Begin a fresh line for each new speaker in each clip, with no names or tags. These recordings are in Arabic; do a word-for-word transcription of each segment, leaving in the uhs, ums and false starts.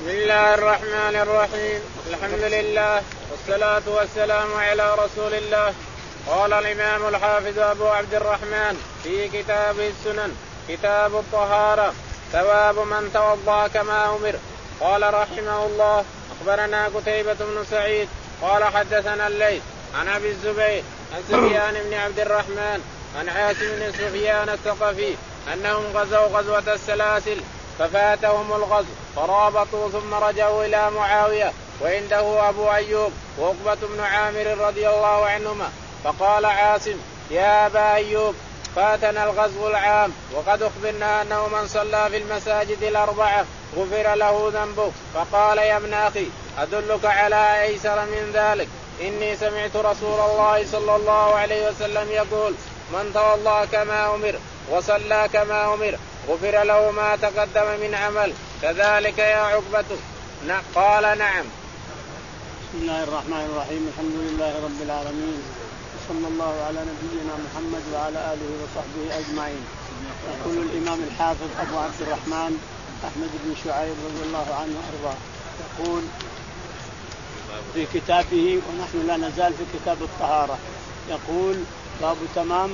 بسم الله الرحمن الرحيم. الحمد لله والصلاة والسلام على رسول الله. قال الإمام الحافظ أبو عبد الرحمن في كتابه السنن كتاب الطهارة ثواب من توضأ كما أمر. قال رحمه الله أخبرنا قتيبة بن سعيد قال حدثنا الليث عن أبي الزبير عن سفيان بن عبد الرحمن عن عاصم بن سفيان الثقفي أنهم غزوا غزوة السلاسل ففاتهم الغزو فرابطوا ثم رجعوا إلى معاوية وعنده أبو أيوب وعقبة بن عامر رضي الله عنهما. فقال عاصم يا أبا أيوب فاتنا الغزو العام وقد أخبرنا أنه من صلى في المساجد الأربعة غفر له ذنبه. فقال يا ابن أخي أدلك على أيسر من ذلك؟ إني سمعت رسول الله صلى الله عليه وسلم يقول من توضأ كما أمر وصلى كما أمر غفر له ما تقدم من عمل كذلك يا عقبة؟ قال نعم.
بسم الله الرحمن الرحيم. الحمد لله رب العالمين صلى الله على نبينا محمد وعلى آله وصحبه أجمعين. يقول الإمام الحافظ أبو عبد الرحمن أحمد بن شعيب رضي الله عنه وأرضاه يقول في كتابه ونحن لا نزال في كتاب الطهارة يقول باب تمام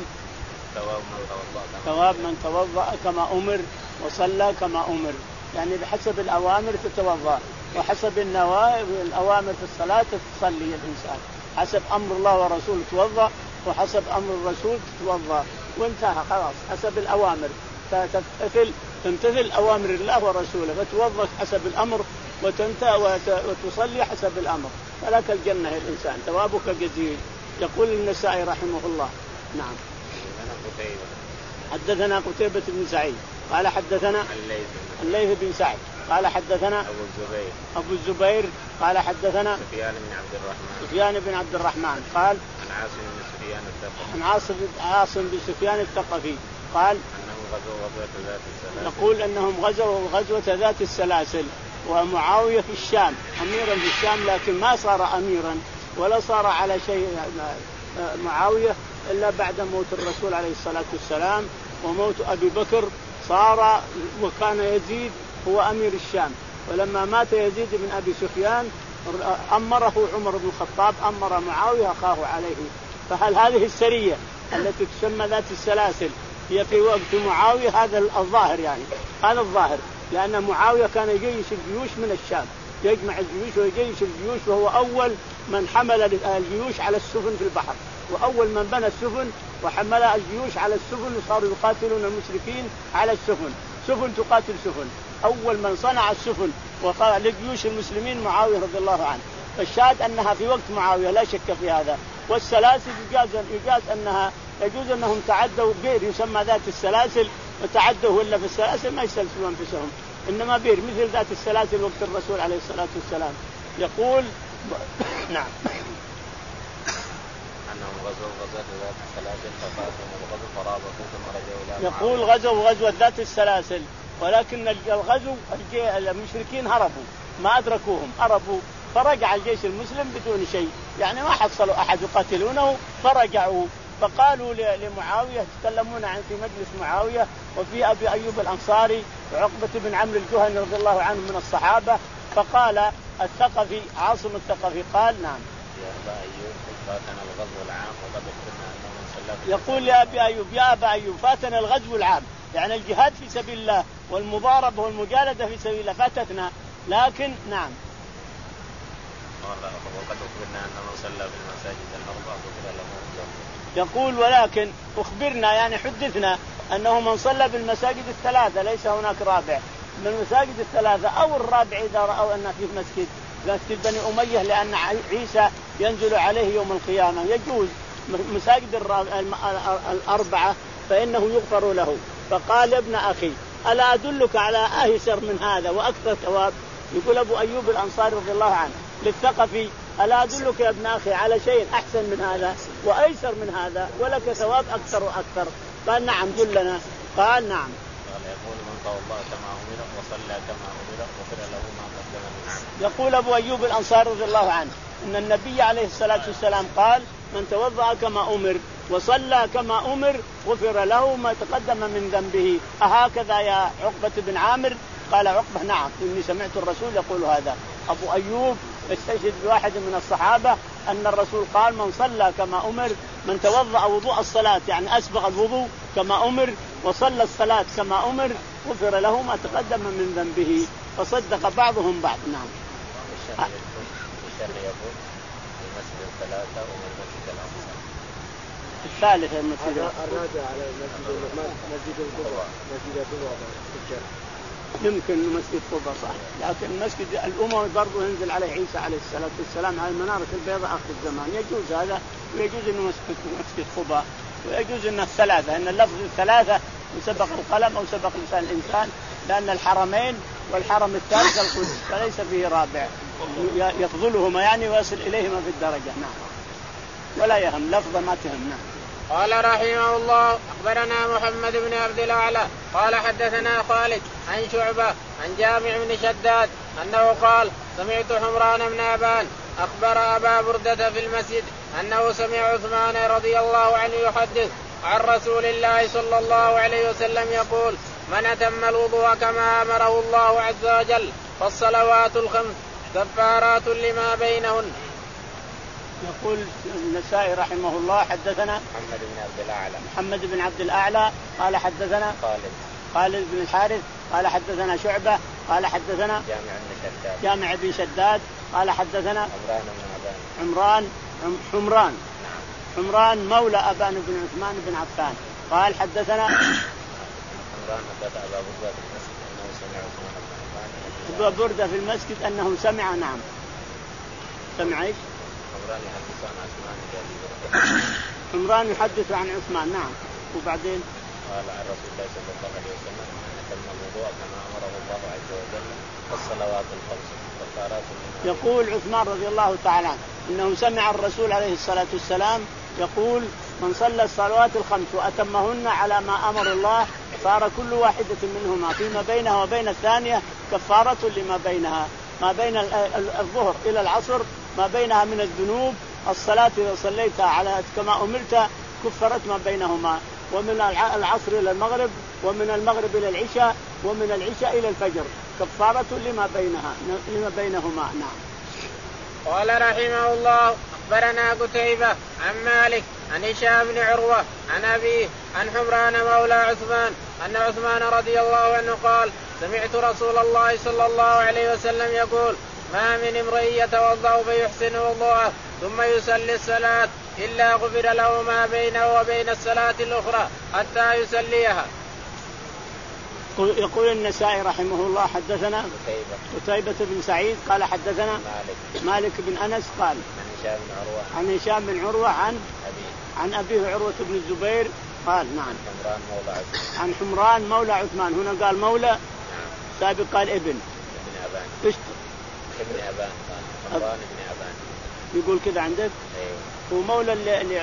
ثواب من توضأ كما أمر وصلى كما أمر، يعني بحسب الأوامر تتوضأ وحسب الأوامر في الصلاة تصلي الإنسان، حسب أمر الله ورسوله توضأ وحسب أمر الرسول تتوضأ وانتهى خلاص. حسب الأوامر فتمتثل تمتثل أوامر الله ورسوله فتوضأ حسب الأمر وتنتهى وتصلي حسب الأمر فلك الجنة الإنسان ثوابك جزيل. يقول النسائي رحمه الله نعم حدثنا قتيبة بن سعيد قال حدثنا الليث بن سعد قال حدثنا
أبو الزبير
أبو الزبير قال حدثنا
سفيان بن عبد الرحمن
سفيان بن عبد الرحمن قال
عن عاصم بن سفيان الثقفي
عن عاصم عاصم بن سفيان الثقفي قال
أنهم غزوا غزوة ذات السلاسل
يقول أنهم غزوا غزوة ذات السلاسل ومعاوية في الشام أميرا في الشام لكن ما صار أميرا ولا صار على شيء معاوية إلا بعد موت الرسول عليه الصلاة والسلام وموت أبي بكر صار وكان يزيد هو أمير الشام. ولما مات يزيد بن أبي سفيان أمره عمر بن الخطاب أمر معاوية أخاه عليه. فهل هذه السرية التي تسمى ذات السلاسل هي في وقت معاوية؟ هذا الظاهر يعني هذا الظاهر لأن معاوية كان يجيش الجيوش من الشام يجمع الجيوش ويجيش الجيوش وهو أول من حمل الجيوش على السفن في البحر وأول من بنى السفن وحمل الجيوش على السفن وصاروا يقاتلون المشركين على السفن سفن تقاتل سفن. أول من صنع السفن وقال لجيوش المسلمين معاوية رضي الله عنه. فالشاهد أنها في وقت معاوية لا شك في هذا. والسلاسل يجاز, يجاز أنها يجوز أنهم تعدوا بئر يسمى ذات السلاسل وتعدوا ولا في السلاسل ما يسلسلوا أنفسهم إنما بئر مثل ذات السلاسل وقت الرسول عليه الصلاة والسلام. يقول نعم
أنهم غزوا غزوة ذات السلاسل ففاتهم الغزو فرابطوا ثم رجعوا إلى
يقول غزوا غزوة ذات السلاسل ولكن الغزو المشركين هربوا ما أدركوهم هربوا فرجع الجيش المسلم بدون شيء يعني ما حصلوا أحد يقاتلونه فرجعوا. فقالوا لمعاوية تكلمون عن في مجلس معاوية وفي أبي أيوب الأنصاري وعقبة بن عمرو الجهني رضي الله عنه من الصحابة. فقال الثقفي عاصم الثقفي قال نعم
يا أبا أيوب فاتنا الغزو العام وقد أخبرنا أنه من صلى.
يقول يا أبي أيوب يا أبا أيوب فاتنا الغزو العام يعني الجهاد في سبيل الله والمضاربة والمجالدة في سبيل الله فاتتنا لكن نعم
وقد أخبرنا أنه من صلى في المساجد الأربعة غفر له ذنبه.
يقول ولكن أخبرنا يعني حدثنا أنه من صلى بالمساجد الثلاثة ليس هناك رابع من المساجد الثلاثة أو الرابع إذا رأوا أن في مسجد مسجد بني أمية لأن عيسى ينزل عليه يوم القيامة يجوز مساجد الأربعة فإنه يغفر له. فقال ابن أخي ألا أدلك على أيسر من هذا وأكثر ثواب؟ يقول أبو أيوب الأنصاري رضي الله عنه للثقفي ألا أدلك يا ابن أخي على شيء أحسن من هذا وأيسر من هذا ولك ثواب أكثر وأكثر؟ قال نعم دلنا. قال نعم.
قال يقول من توضأ كما أمر وصلى كما أمر غفر له ما قدم من عمل.
يقول أبو أيوب الأنصاري رضي الله عنه إن النبي عليه الصلاة والسلام قال من توضأ كما أمر وصلى كما أمر غفر له ما قدم من عمل. يقول أبو أيوب الأنصاري رضي الله عنه إن النبي عليه الصلاة والسلام قال من توضأ كما أمر وصلى كما أمر غفر له ما تقدم من ذنبه. أهكذا يا عقبة بن عامر؟ قال نعم. يقول النسائي رحمه الله نعم.
قال يقول من توضأ كما أمر وصلى كما أمر غفر له ما قدم من عمل.
يقول قال عقبة نعم إني سمعت الرسول يقول هذا. أبو أيوب يستشهد بواحد من الصحابة أن الرسول قال من صلى كما أمر، من توضأ وضوء الصلاة يعني أسبغ الوضوء كما أمر وصلى الصلاة كما أمر غفر له ما تقدم من ذنبه. فصدق بعضهم بعض. نعم. الثالث المسجد
الرابع على المسجد مسجد القبة مسجد القبة
يمكن مسجد قبة صح، لكن مسجد الأمم برضه ينزل عليه عيسى عليه الصلاة والسلام على المنارة البيضاء آخر الزمان. يجوز هذا ويجوز إنه مسجد مسجد قبة ويجوز إنه الثلاثة، إن اللفظ الثلاثة سبق القلم أو سبق لسان الإنسان، لأن الحرمين والحرم الثالث القدس فليس فيه رابع يفضلهما يعني ويصل إليهما في الدرجة. نعم. ولا يهم لفظة ما تهم. نعم.
قال رحمه الله أخبرنا محمد بن عبد الأعلى قال حدثنا خالد عن شعبة عن جامع بن شداد أنه قال سمعت حمران بن أبان أخبر أبا بردة في المسجد أنه سمع عثمان رضي الله عنه يحدث عن رسول الله صلى الله عليه وسلم يقول من أتم الوضوء كما أمره الله عز وجل فالصلوات الخمس كفارات لما بينهن.
يقول النسائي رحمه الله حدثنا
محمد بن عبد الأعلى
محمد بن عبد الأعلى قال حدثنا
خالد
خالد بن الحارث قال حدثنا شعبة قال حدثنا
جامع بن شداد
جامع بن شداد قال حدثنا
عمران بن أبان
عمران حمران حمران مولى أبان بن عثمان بن عفان قال حدثنا
حمران حدث أبا بردة في المسجد أنه سمع عثمان بن عفان
أبا بردة في المسجد أنه سمع. نعم. سمع إيش؟
حمران يحدث عن عثمان
حمران يحدث عن عثمان. نعم. وبعدين
قال عن رسول الله صلى الله عليه وسلم من أتم الوضوء كما أمره الله عز وجل والصلوات الخمس كفارات.
يقول عثمان رضي الله تعالى عنه إنه سمع الرسول عليه الصلاة والسلام يقول من صلى الصلوات الخمس وأتمهن على ما أمر الله صار كل واحدة منهما فيما بينها وبين الثانية كفارة لما بينها، ما بين الظهر إلى العصر ما بينها من الذنوب. الصلاة إذا صليتها على كما أمرت كفرت ما بينهما، ومن العصر إلى المغرب ومن المغرب إلى العشاء ومن العشاء إلى الفجر كفارة لما بينها لما بينهما. نعم.
قال رحمه الله أخبرنا قتيبة عن مالك عن هشام بن عروة عن أبيه عن حمران مولى عثمان أن عثمان رضي الله عنه قال سمعت رسول الله صلى الله عليه وسلم يقول ما من امرئ يتوضأ فيحسن وضوءه ثم يصلي الصلاة إلا غفر له ما بينه وبين الصلاة الأخرى حتى يصليها.
يقول النسائي رحمه الله حدثنا قتيبة بن سعيد قال حدثنا
مالك,
مالك بن أنس قال
عن هشام بن عروة
عن هشام بن عروة عن
أبيه
عن أبيه عروة بن الزبير قال نعم
حمران مولى عثمان
عن حمران مولى عثمان. هنا قال مولى نعم. سابق قال ابن
ابن أبان
إيش
ابن أبان حمران ابن أبان
يقول كذا عندك
أيوه.
هو مولى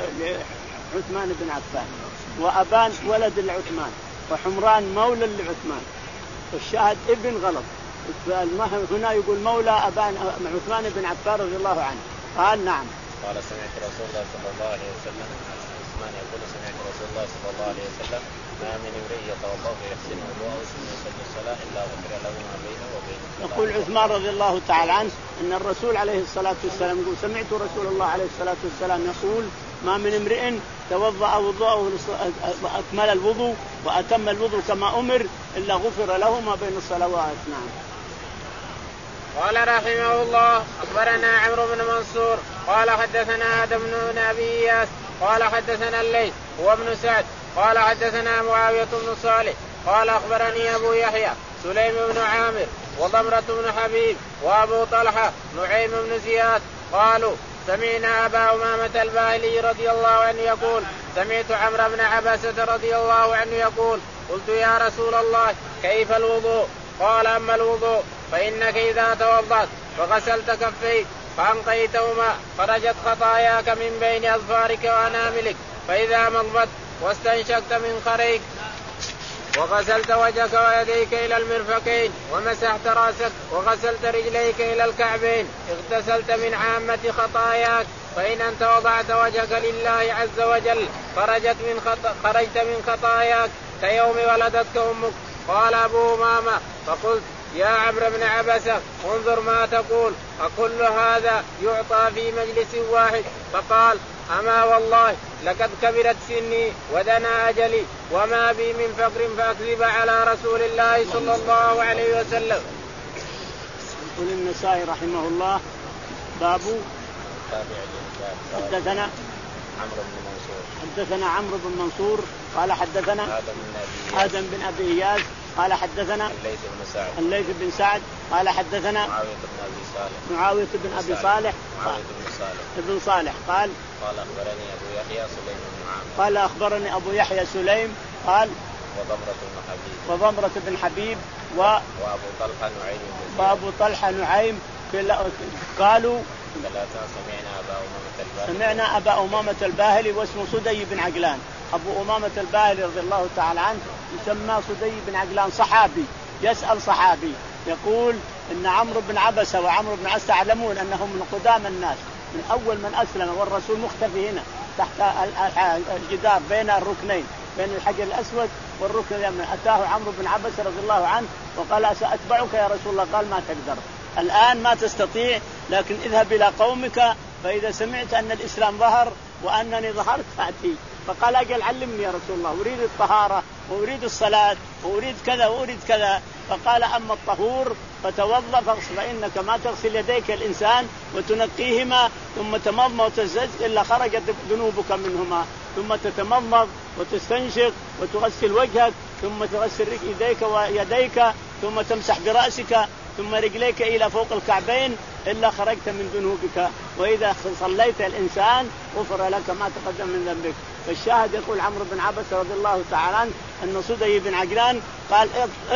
لعثمان بن عفان وأبان ولد لعثمان وحمران مولى لعثمان والشاهد ابن غلط. هنا يقول مولى أبان عثمان بن عفان رضي الله عنه قال نعم.
قال سمعت رسول الله صلى الله عليه وسلم عثمان يقول سمعت رسول الله صلى الله عليه وسلم ما من امرئ يتوضأ فيحسن وضوءه ثم يصلي الصلاة إلا غفر له ما بينه وبين.
يقول عثمان رضي الله تعالى عنه أن الرسول عليه الصلاة والسلام يقول سمعت رسول الله عليه الصلاة والسلام يقول ما من امرئ توضأ وضوءه أكمل الوضوء وأتم الوضوء كما أمر إلا غفر له ما بين الصلوات. نعم.
قال رحمه الله أخبرنا عمرو بن منصور قال حدثنا آدم بن أبي إياس قال حدثنا الليث هو ابن سعد قال حدثنا معاوية بن صالح قال أخبرني أبو يحيى سليم بن عامر وضمرة بن حبيب وأبو طلحة نعيم بن زياد قالوا سمعنا أبا أمامة الباهلي رضي الله عنه يقول سمعت عمرو بن عباسة رضي الله عنه يقول قلت يا رسول الله كيف الوضوء؟ قال أما الوضوء فإنك إذا توضأت فغسلت كفيك فأنقيتهما خرجت خطاياك من بين أظفارك وأناملك، فإذا مضمت واستنشقت من خريك وغسلت وجهك ويديك إلى المرفقين ومسحت رأسك وغسلت رجليك إلى الكعبين اغتسلت من عامة خطاياك، فإن أنت وضعت وجهك لله عز وجل خرجت من, خط... خرجت من خطاياك كيوم ولدتك أمك. قال أبو أمامة فقلت يا عمرو بن عبسة انظر ما تقول، أكل هذا يعطى في مجلس واحد؟ فقال أما والله لقد كبرت سني ودنا أجلي وما بي من فقر فأكذب على رسول الله صلى الله عليه وسلم.
يقول النسائي رحمه الله باب حدثنا
عمرو بن منصور
حدثنا عمرو بن منصور قال حدثنا آدم بن أبي إياس قال حدثنا
الليث بن سعد
الليث بن سعد قال حدثنا
معاوية بن أبي صالح
معاوية بن أبي صالح
معاوية بن صالح
ابن صالح قال
قال أخبرني أبو يحيى سليم بن عامر
قال أخبرني أبو يحيى سليم قال
وضمرة بن حبيب
وضمرة بن حبيب و
وأبو طلحة نعيم بن
وأبو طلحة نعيم قالوا
ثلاثة سمعنا أبا أمامة الباهلي
سمعنا أبا أمامة الباهلي واسمه صدي بن عجلان. أبو أمامة الباهلي رضي الله تعالى عنه يسمى صدي بن عجلان صحابي يسأل صحابي يقول إن عمرو بن عبسة وعمرو بن عبسة تعلمون أنهم من قدام الناس من أول من أسلم والرسول مختفي هنا تحت الجدار بين الركنين بين الحجر الأسود والركن اليمني. أتاه عمرو بن عبسة رضي الله عنه وقال سأتبعك يا رسول الله. قال ما تقدر الآن ما تستطيع لكن اذهب إلى قومك فإذا سمعت أن الإسلام ظهر وأنني ظهرت فأتي. فقال أجل علمني يا رسول الله أريد الطهارة وأريد الصلاة وأريد كذا وأريد كذا. فقال أما الطهور فتوضأ فاغسل فإنك ما تغسل يديك الإنسان وتنقيهما ثم تمضمض وتزج إلا خرجت ذنوبك منهما ثم تتمضمض وتستنشق وتغسل وجهك ثم تغسل يديك ويديك ثم تمسح برأسك ثم رجليك إلى فوق الكعبين إلا خرجت من ذنوبك وإذا صليت الإنسان غفر لك ما تقدم من ذنبك. فالشاهد يقول عمرو بن عبسة رضي الله تعالى عنه أن صدي بن عجلان قال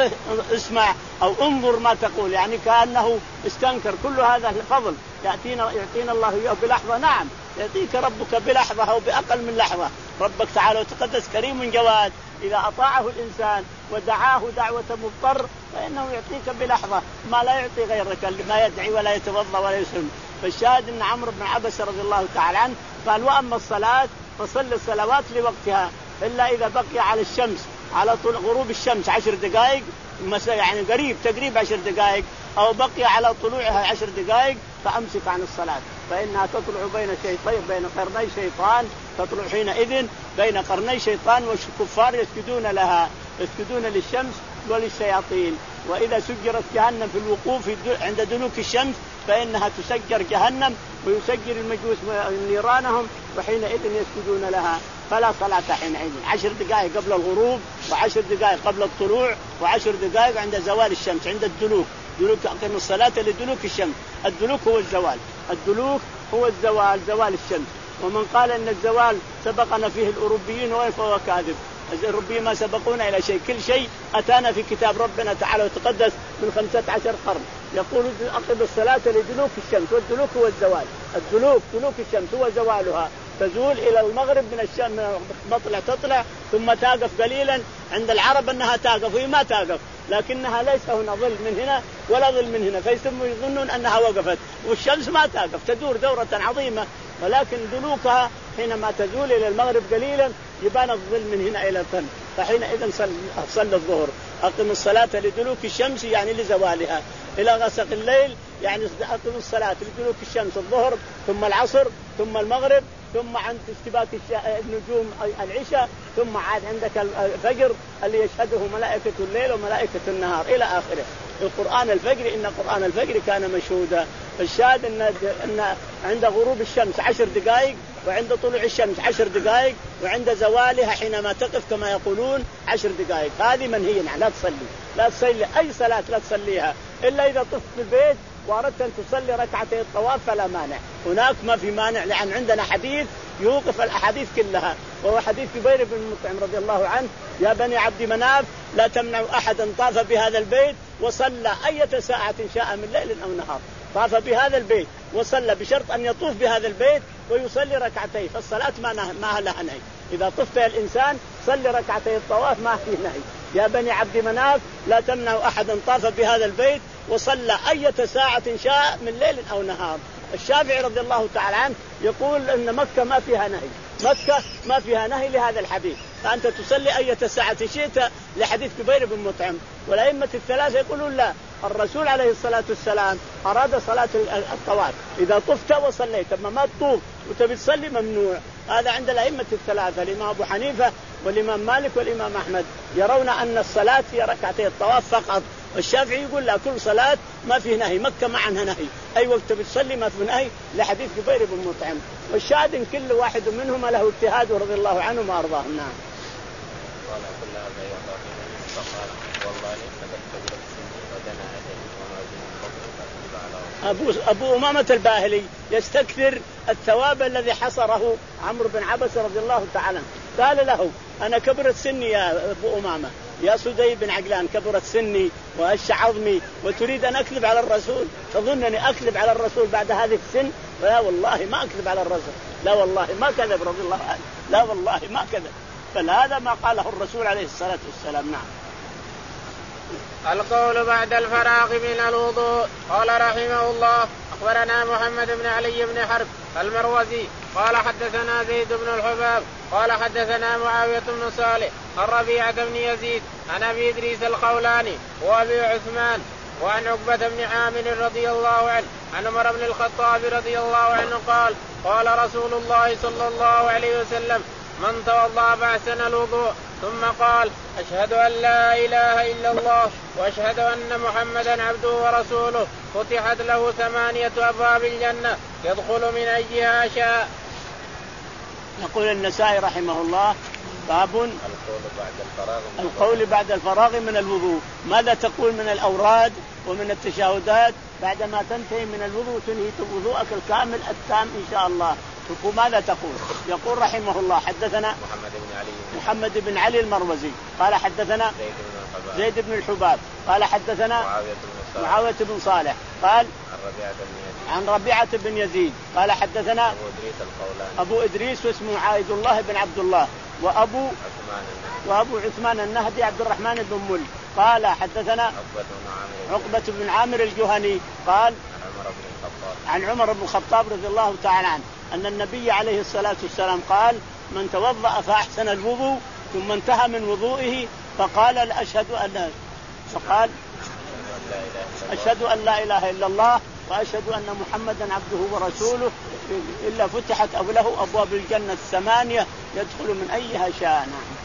اسمع أو انظر ما تقول يعني كأنه استنكر كل هذا الفضل يأتينا يعطينا الله إياه بلحظة. نعم يأتيك ربك بلحظة أو بأقل من لحظة. ربك تعالى وتقدس كريم جواد إذا أطاعه الإنسان ودعاه دعوة مضطر فإنه يعطيك بلحظة ما لا يعطي غيرك ما يدعي ولا يتوضأ ولا يسلم. فالشاهد أن عمرو بن عبسة رضي الله تعالى عنه قال وأما الصلاة فصل الصلوات لوقتها إلا إذا بقي على الشمس على طول غروب الشمس عشر دقائق يعني قريب تقريب عشر دقائق أو بقي على طلوعها عشر دقائق فأمسك عن الصلاة فإنها تطلع بين شيطين بين قرني شيطان تطلع حينئذ بين قرني شيطان والكفار يسجدون لها يسجدون للشمس وللشياطين. وإذا سجرت جهنم في الوقوف عند دنوك الشمس فإنها تسجر جهنم ويسجر المجوس نيرانهم وحينئذ يسجدون لها فلا صلاة حينئذ. عشر دقائق قبل الغروب وعشر دقائق قبل الطلوع وعشر دقائق عند زوال الشمس عند الدلوك. دلوك أقيم الصلاة لدلوك الشمس. الدلوك هو الزوال الدلوك هو الزوال زوال الشمس. ومن قال أن الزوال سبقنا فيه الأوروبيين فهو كاذب. الأوروبيين ما سبقونا إلى شيء كل شيء أتانا في كتاب ربنا تعالى وتقدس من خمسة عشر قرن. يقول أقم الصلاة لدلوك الشمس والدلوك هو الزوال. الدلوك دلوك الشمس هو زوالها تزول إلى المغرب من الشمس مطلع تطلع ثم تقف قليلا عند العرب أنها تقف وهي ما تقف لكنها ليس هنا ظل من هنا ولا ظل من هنا فيسموا يظنون أنها وقفت والشمس ما تقف تدور دورة عظيمة ولكن دلوكها حينما تزول إلى المغرب قليلا يبان الظل من هنا إلى الثن. فحينئذ صل, صل الظهر أقم الصلاة لدلوك الشمس يعني لزوالها إلى غسق الليل يعني أقم الصلاة لدلوك الشمس الظهر ثم العصر ثم المغرب ثم عند اشتباك النجوم العشاء ثم عاد عندك الفجر اللي يشهده ملائكة الليل وملائكة النهار إلى آخره. القرآن الفجر إن قرآن الفجر كان مشهودا. فالشاهد إن, إن عند غروب الشمس عشر دقائق وعند طلوع الشمس عشر دقائق وعند زوالها حينما تقف كما يقولون عشر دقائق. هذه منهي عنها لا تصلي لا تصلي أي صلاة لا تصليها إلا إذا طفت في البيت وأردت أن تصلي ركعتي الطواف فلا مانع. هناك ما في مانع لأن عندنا حديث يوقف الأحاديث كلها وهو حديث جبير بن مطعم رضي الله عنه يا بني عبد مناف لا تمنعوا أحدا طاف بهذا البيت وصلى أية ساعة شاء من ليل أو نهار. طاف بهذا البيت وصلى بشرط أن يطوف بهذا البيت ويصلي ركعتين فالصلاة ما ما لها نهي. إذا طفت الإنسان صلي ركعتي الطواف ما فيه نهي. يا بني عبد مناف لا تمنعوا أحدا طاف بهذا البيت وصلى أية ساعة شاء من ليل أو نهار. الشافعي رضي الله تعالى عنه يقول أن مكة ما فيها نهي مكة ما فيها نهي لهذا الحديث فأنت تصلي أية ساعة شئت لحديث جبير بن مطعم. والأئمة الثلاثة يقولون لا، الرسول عليه الصلاة والسلام أراد صلاة الطواف، إذا طفت وصليت، أما ما تطوف وتبي تصلي ممنوع. هذا عند الأئمة الثلاثة، الإمام أبو حنيفة والإمام مالك والإمام أحمد يرون أن الصلاة هي ركعتي الطواف فقط. والشافعي يقول لا، كل صلاة ما فيه نهي، مكة ما عنها نهي، أي وقت بتصلي ما فيه نهي لحديث جبير بن مطعم. والشاهد إن كل واحد منهما له اجتهاد رضي الله عنهم وأرضاهم. نعم. أبو, أبو أمامة الباهلي يستكثر الثواب الذي حصره عمرو بن عبسة رضي الله تعالى. قال له أنا كبرت سني يا أبو أمامة، يا سدي بن عقلان، كبرت سني وهش عظمي وتريد أن أكذب على الرسول؟ تظنني أكذب على الرسول بعد هذه السن؟ لا والله ما أكذب على الرسول، لا والله ما كذب رضي الله عنه، لا والله ما كذب. فهذا ما قاله الرسول عليه الصلاة والسلام. نعم.
القول بعد الفراغ من الوضوء. قال رحمه الله أخبرنا محمد بن علي بن حرب المروزي قال حدثنا زيد بن الحباب قال حدثنا معاوية بن صالح الربيعة بن يزيد عن أبي إدريس الخولاني وأبي عثمان وعن عقبة بن عامر رضي الله عنه عن عمر بن الخطاب رضي الله عنه قال قال رسول الله صلى الله عليه وسلم من توضأ فأحسن الوضوء ثم قال أشهد أن لا إله إلا الله وأشهد أن محمدا عبده ورسوله فتحت له ثمانية أبواب الجنة يدخل من أيها شاء.
يقول النسائي رحمه الله باب
القول بعد الفراغ من
القول بعد الفراغ من الوضوء. ماذا تقول من الأوراد ومن التشهدات بعدما تنتهي من الوضوء تنهي وضوءك الكامل التام إن شاء الله؟ تقول ماذا تقول؟ يقول رحمه الله حدثنا
محمد بن علي
محمد بن علي المروزي قال حدثنا زيد بن الحباب قال حدثنا معاوية بن صالح قال عن ربيعة بن يزيد قال حدثنا
أبو إدريس الخولاني
أبو إدريس واسمه عايد الله بن عبد الله وأبو وأبو عثمان النهدي عبد الرحمن بن مل قال حدثنا عقبة بن عامر الجهني قال عن عمر بن الخطاب رضي الله تعالى عنه أن النبي عليه الصلاة والسلام قال من توضأ فأحسن الوضوء ثم انتهى من وضوئه فقال أشهد أن فقال أشهد أن لا إله إلا الله وأشهد أن محمدا عبده ورسوله إلا فتحت له أبواب الجنة الثمانية يدخل من أيها شاء.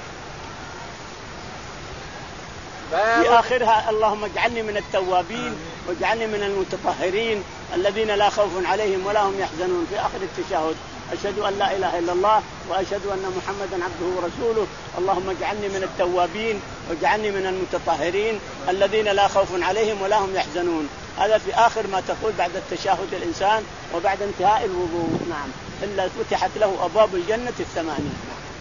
في آخرها اللهم اجعلني من التوابين واجعلني من المتطهرين الذين لا خوف عليهم ولا هم يحزنون. في آخر التشهد أشهد أن لا إله إلا الله وأشهد أن محمدا عبده ورسوله اللهم اجعلني من التوابين واجعلني من المتطهرين الذين لا خوف عليهم ولا هم يحزنون. هذا في آخر ما تقول بعد التشهد الإنسان وبعد انتهاء الوضوء. نعم. إلا فتحت له أبواب الجنة الثمانية.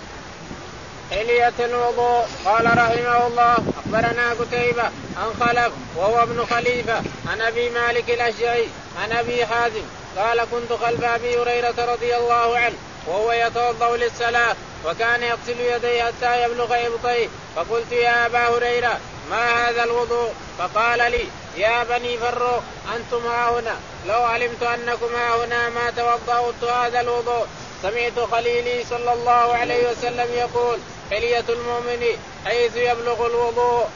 حلية الوضوء. قال رحمه الله أخبرنا قتيبة عن خلف وهو ابن خليفة عن أبي مالك الأشجعي عن أبي حازم قال كنت خلف أبي هريرة رضي الله عنه وهو يتوضأ للصلاة وكان يغسل يديه حتى يبلغ إبطيه فقلت يا أبا هريرة ما هذا الوضوء؟ فقال لي يا بني فروخ أنتم ها هنا لو علمت أنكم ها هنا ما توضأت هذا الوضوء. سمعت خليلي صلى الله عليه وسلم يقول حلية المؤمن حيث يبلغ الوضوء.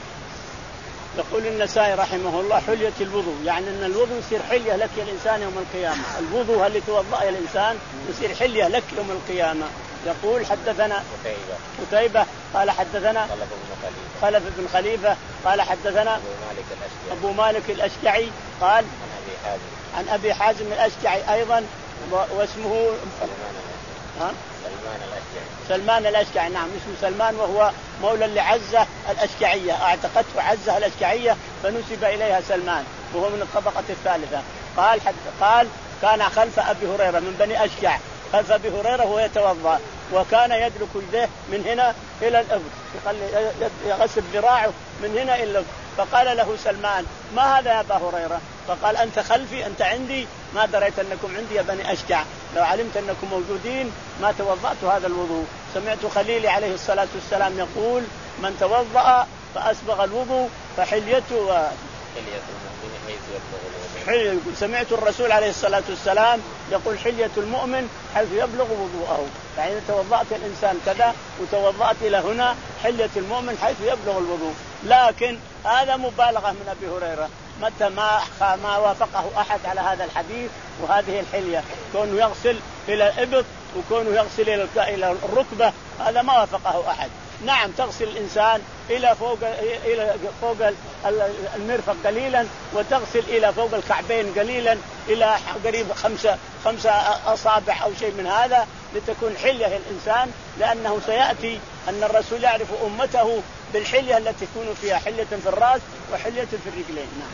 يقول النسائي رحمه الله حلية الوضوء يعني أن الوضوء يصير حلية لك يا الإنسان يوم القيامة. الوضوء اللي توضأ يا الإنسان يصير حلية لك يوم القيامة. يقول حدثنا قتيبة قال حدثنا خلف بن خليفة قال حدثنا
أبو مالك الأشجعي,
أبو مالك الأشجعي قال
عن أبي حازم
عن أبي حازم الأشجعي أيضا واسمه
سلمان الأشجعي
سلمان الأشجعي. نعم اسمه سلمان وهو مولى لعزة الأشجعية اعتقدته عزة الأشجعية فنسب إليها سلمان وهو من الطبقة الثالثة. قال حد قال كان خلف أبي هريرة من بني أشجع خلف أبي هريرة وهو يتوضأ وكان يدلك يديه من هنا إلى الإبط يخلي يغسل ذراعه من هنا إلى الإبط. فقال له سلمان ما هذا يا أبا هريرة؟ فقال أنت خلفي أنت عندي ما دريت أنكم عندي يا بني أشجع لو علمت أنكم موجودين ما توضأت هذا الوضوء. سمعت خليلي عليه الصلاة والسلام يقول من توضأ فأسبغ الوضوء فحليته حلية. سمعت الرسول عليه الصلاة والسلام يقول حلية المؤمن حيث يبلغ وضوءه، يعني إذا توضأت الإنسان كذا وتوضأت إلى هنا حلية المؤمن حيث يبلغ الوضوء. لكن هذا مبالغة من أبي هريرة، متى ما ما وافقه أحد على هذا الحديث وهذه الحلية، كونه يغسل إلى الإبط وكونه يغسل إلى الركبة، هذا ما وافقه أحد. نعم تغسل الإنسان إلى فوق إلى فوق المرفق قليلا، وتغسل إلى فوق الكعبين قليلا، إلى قريب خمسة خمسة أصابع أو شيء من هذا، لتكون حلية الإنسان، لأنه سيأتي أن الرسول يعرف أمته بالحلية التي تكون فيها حلية في الرأس وحلية في الرجلين. نعم.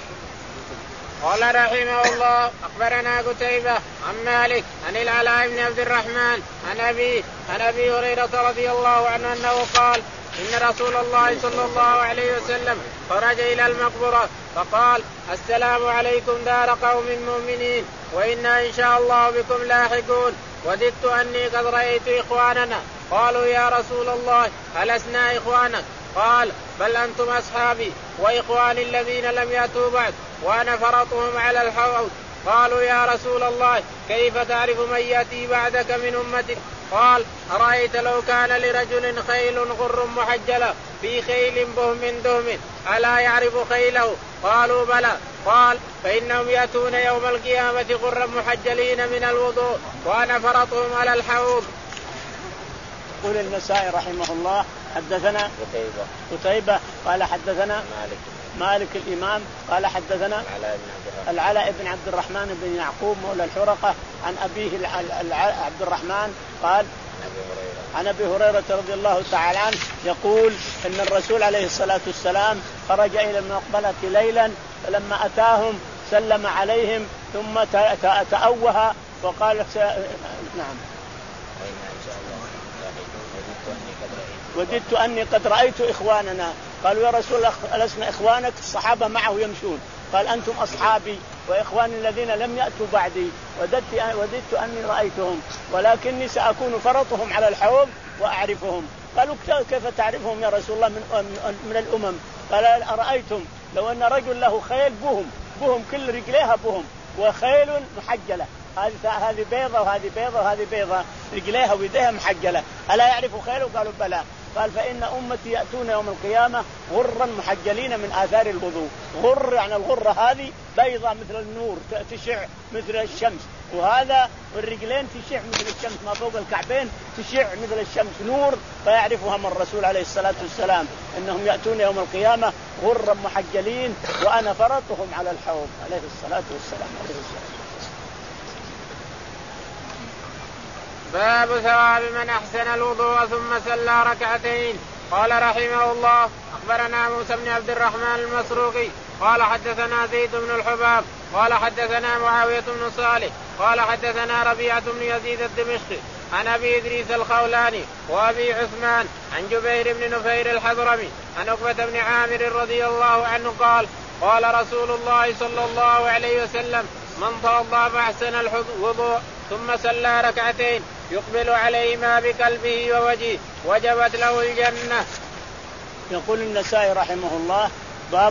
قال رحمه الله أخبرنا قتيبة عن مالك عن العلاء بن عبد الرحمن عن أبي عن أبي هريرة رضي الله عنه أنه قال إن رسول الله صلى الله عليه وسلم خرج إلى المقبرة فقال السلام عليكم دار قوم مؤمنين وإنا إن شاء الله بكم لاحقون، وددت أني قد رأيت إخواننا. قالوا يا رسول الله ألسنا إخوانك؟ قال بل أنتم أصحابي وإخواني الذين لم يأتوا بعد وأنا فرطهم على الحوض. قالوا يا رسول الله كيف تعرف من يأتي بعدك من أمتك؟ قال أرأيت لو كان لرجل خيل غر محجلة في خيل بهم دهم ألا يعرف خيله؟ قالوا بلى. قال فإنهم يأتون يوم القيامة غرا محجلين من الوضوء وأنا فرطهم على الحوض.
يقول النسائي رحمه الله حدثنا
قتيبة
قتيبة قال حدثنا
مالك
مالك الإمام قال حدثنا العلاء بن عبد الرحمن بن يعقوب مولى الحرقة عن أبيه عبد الرحمن قال عن أبي هريرة رضي الله تعالى عنه يقول إن الرسول عليه الصلاة والسلام خرج إلى المقبرة ليلا، فلما أتاهم سلم عليهم ثم تأوه وقال نعم وددت أني قد رأيت إخواننا. قالوا يا رسول الله ألسنا إخوانك؟ الصحابة معه يمشون. قال أنتم أصحابي وإخواني الذين لم يأتوا بعدي، وددت, وددت أني رأيتهم ولكني سأكون فرطهم على الحوض وأعرفهم. قالوا كيف تعرفهم يا رسول الله من, من الأمم؟ قال أرأيتم لو أن رجل له خيل بهم بهم كل رجليها بهم وخيل محجلة، هذه هذه بيضة وهذه بيضة وهذه بيضة، رجليها ويديها محجلة، ألا يعرف خيله؟ قالوا بلى. قال فإن أمتي يأتون يوم القيامة غرا محجلين من آثار الوضوء. غر يعني الغرة هذه بيضة مثل النور تشع مثل الشمس، وهذا والرجلين تشع مثل الشمس ما فوق الكعبين تشع مثل الشمس نور، فيعرفها من الرسول عليه الصلاة والسلام أنهم يأتون يوم القيامة غرا محجلين وأنا فرطهم على الحوض عليه الصلاة والسلام.
باب ثواب من أحسن الوضوء ثم صلى ركعتين. قال رحمه الله أخبرنا موسى بن عبد الرحمن المسروقي قال حدثنا زيد بن الحباب قال حدثنا معاوية بن صالح قال حدثنا ربيعة بن يزيد الدمشقي عن أبي إدريس الخولاني وأبي عثمان عن جبير بن نفير الحضرمي عن عقبة بن عامر رضي الله عنه قال قال رسول الله صلى الله عليه وسلم من توضأ فأحسن الوضوء ثم صلى ركعتين يقبل عليهما بقلبه ووجهه وجبت له الجنة.
يقول النسائي رحمه الله باب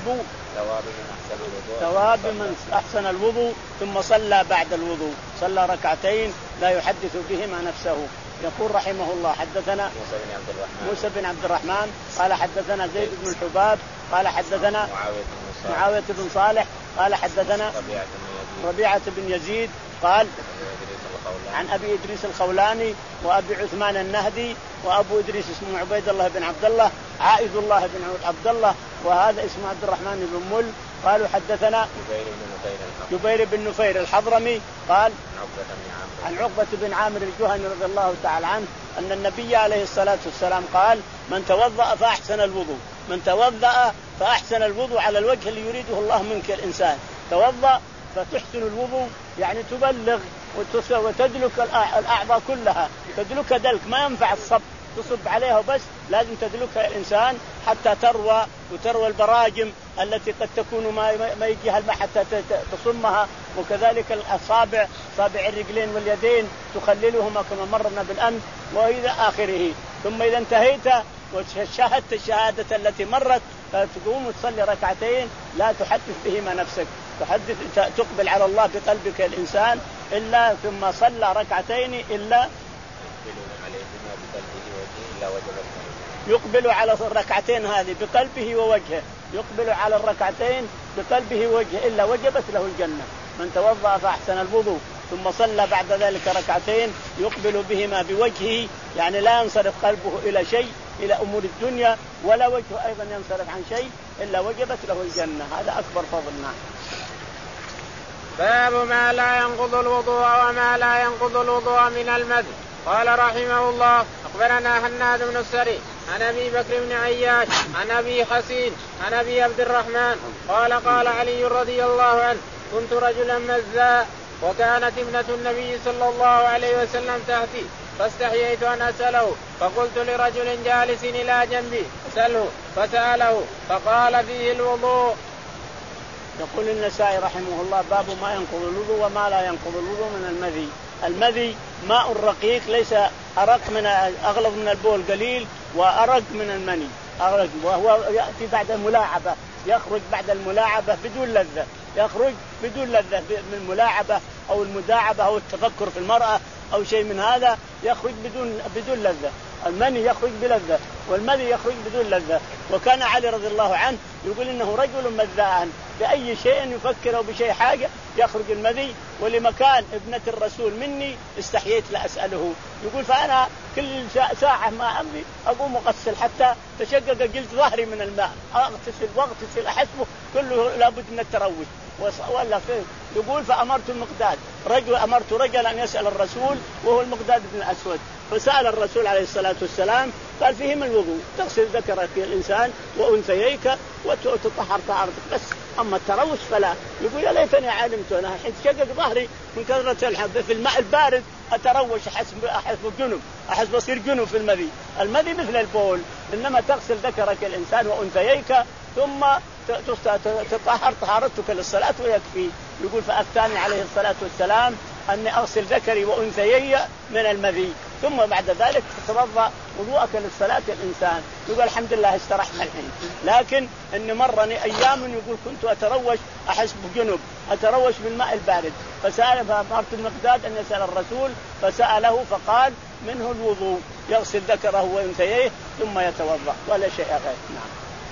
ثواب من أحسن الوضوء ثم صلى بعد الوضوء، صلى ركعتين لا يحدث بهما نفسه. يقول رحمه الله حدثنا موسى بن عبد الرحمن قال حدثنا زيد بن الحباب قال حدثنا معاوية بن صالح قال حدثنا ربيعة بن يزيد قال عن أبي إدريس الخولاني وأبي عثمان النهدي وأبو إدريس اسمه عبيد الله بن عبد الله عائد الله بن عبد الله وهذا اسمه عبد الرحمن بن مل. قالوا حدثنا جبير بن نفير الحضرمي قال عن عقبة بن عامر الجهني رضي الله تعالى عنه أن النبي عليه الصلاة والسلام قال من توضأ فأحسن الوضوء، من توضأ فأحسن الوضوء على الوجه اللي يريده الله منك الإنسان. توضأ فتحسن الوضوء يعني تبلغ وتدلك الأعضاء كلها، تدلك دلك ما ينفع الصب تصب عليها وبس، لازم تدلكها الإنسان حتى تروى وتروى البراجم التي قد تكون ما ما يجيها الماء حتى تصمها، وكذلك الأصابع صابع الرجلين واليدين تخللهما كما مرنا بالأمس وإلى آخره. ثم إذا انتهيت وشاهدت الشهادة التي مرت فتقوم وتصلي ركعتين لا تحدث بهما نفسك، تحدث تقبل على الله بقلبك الإنسان إلا ثم صلى ركعتين إلا يقبل على الركعتين هذه بقلبه ووجهه، يقبل على الركعتين بقلبه ووجهه إلا وجبت له الجنة. من توضأ فأحسن الوضوء ثم صلى بعد ذلك ركعتين يقبل بهما بوجهه، يعني لا ينصرف قلبه إلى شيء إلى أمور الدنيا ولا وجهه أيضا ينصرف عن شيء إلا وجبت له الجنة. هذا أكبر فضلنا.
باب ما لا ينقض الوضوء وما لا ينقض الوضوء من المذي. قال رحمه الله أخبرنا هناد بن السري عن أبي بكر بن عياش عن أبي حسين عن أبي عبد الرحمن قال قال علي رضي الله عنه كنت رجلا مزاء وكانت ابنة النبي صلى الله عليه وسلم تحتي فاستحييت أن أسأله فقلت لرجل جالس إلى جنبي سأله فسأله فقال فيه الوضوء.
يقول النسائي رحمه الله باب ما ينقض الوضوء وما لا ينقض الوضوء من المذي. المذي ماء رقيق ليس أرق من أغلظ من البول قليل وأرق من المني أرق، وهو يأتي بعد الملاعبة، يخرج بعد الملاعبة بدون لذة، يخرج بدون لذة من الملاعبة أو المداعبة أو التفكر في المرأة أو شيء من هذا، يخرج بدون بدون لذة. المني يخرج بلذة والمذي يخرج بدون لذة. وكان علي رضي الله عنه يقول إنه رجل مذاء بأي شيء يفكر أو بشيء حاجة يخرج المذي، ولمكان ابنة الرسول مني استحييت لأسأله. يقول فأنا كل ساعة ما أمضي أقوم أغسل حتى تشقق جلد ظهري من الماء، أغتسل واغتسل أحسبه كله لابد من التروش ولا فيه. يقول فأمرت المقداد رجل أمرت رجلا أن يسأل الرسول وهو المقداد بن الأسود، فسأل الرسول عليه الصلاة والسلام قال فيهم الوضوء، تغسل ذكرك الإنسان وأنثييك وتطهر طهارتك بس، أما التروش فلا. يقول يا ليتني علمت أنا حين شقق ظهري من كثرة الحب في الماء البارد أتروش أحسب أحسب جنب أحسب أصير جنب في المذي. المذي مثل البول، إنما تغسل ذكرك الإنسان وأنثييك ثم تطهر طهارتك للصلاة ويكفي. يقول فأفتاني عليه الصلاة والسلام أني أغسل ذكري وأنثيي من المذي ثم بعد ذلك تتوضأ وضوءك للصلاة الإنسان. يقول الحمد لله استرحنا الحين. لكن إن مرني أيام يقول كنت أتروش أحس بجنب أتروش بالماء البارد، فسأل فأمرت المقداد أن يسأل الرسول فسأله فقال منه الوضوء، يغسل ذكره وأنثييه ثم يتوضأ ولا شيء غير. نعم.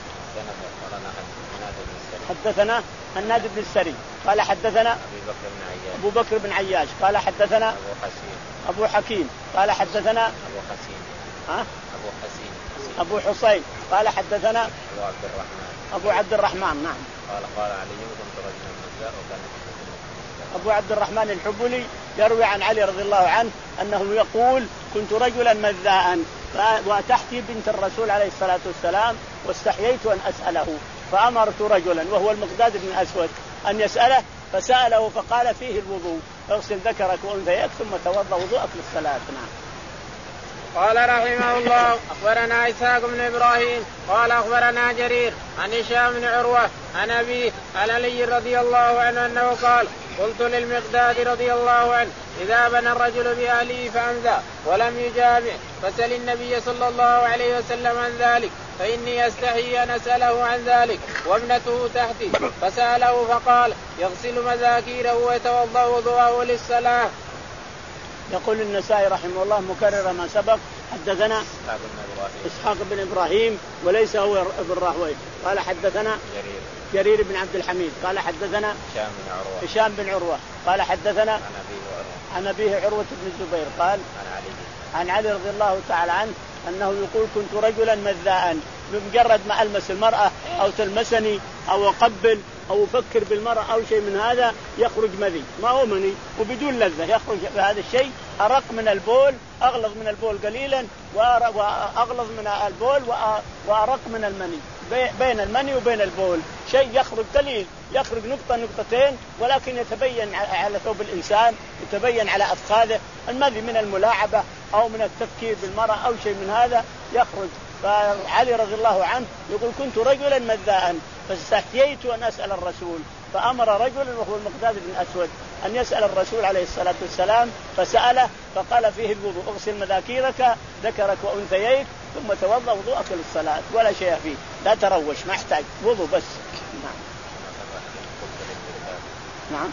حدثنا هناد بن السري قال حدثنا أبو بكر بن عياش قال حدثنا
أبو حسين
أبو حكيم قال حدثنا
أبو حسين
ها
أبو حسين
أبو حسين قال حدثنا
أبو عبد الرحمن
أبو عبد الرحمن. نعم.
قال قال علي كنت رجلا مزاء وكان
أبو عبد الرحمن الحبلي يروي عن علي رضي الله عنه أنه يقول كنت رجلا مذاء وتحتي بنت الرسول عليه الصلاة والسلام واستحييت أن أسأله فأمرت رجلا وهو المقداد بن الأسود أن يسأله فسأله فقال فيه الوضوء، اغسل ذكرك وأنثيك ثم توضأ وضوءك للصلاة. نعم.
قال رحمه الله أخبرنا إسحاق بن إبراهيم قال أخبرنا جرير عن هشام بن عروة عن أبيه عن علي رضي الله عنه أنه قال قلت للمقداد رضي الله عنه إذا بنى الرجل بأهله فأمذى ولم يجامع فسل النبي صلى الله عليه وسلم عن ذلك فإني أستحي أن أسأله عن ذلك وابنته تحتي، فسأله فقال يغسل مذاكيره ويتوضأ وضوءه للصلاة.
يقول النسائي رحمه الله مكرر ما سبق حدثنا إسحاق بن إبراهيم وليس هو ابن راهويه قال حدثنا
جرير,
جرير بن عبد الحميد قال حدثنا
هشام بن عروة
هشام بن عروة قال حدثنا عن أبيه عروة بن الزبير قال
عن علي
عن علي رضي الله تعالى عنه أنه يقول كنت رجلا مذاء، بمجرد ما ألمس المرأة أو تلمسني أو أقبل أو أفكر بالمرأة أو شيء من هذا يخرج مذي، ما هو مني وبدون لذة، يخرج بهذا الشيء أرق من البول أغلظ من البول قليلا وأغلظ من البول وأرق من المني، بين المني وبين البول شيء يخرج قليل، يخرج نقطة نقطتين ولكن يتبين على ثوب الإنسان، يتبين على أفخاذه. المذي من الملاعبة أو من التفكير بالمرأة أو شيء من هذا يخرج. فعلي رضي الله عنه يقول كنت رجلا مذاء فاستحييت أن أسأل الرسول، فأمر رجلا وهو المقداد بن الأسود أن يسأل الرسول عليه الصلاة والسلام فسأله فقال فيه الوضوء، اغسل مذاكيرك ذكرك وأنثييك ثم توضأ وضوءك للصلاة ولا شيء فيه، لا تروش، ما يحتاج وضوء بس. نعم. نعم.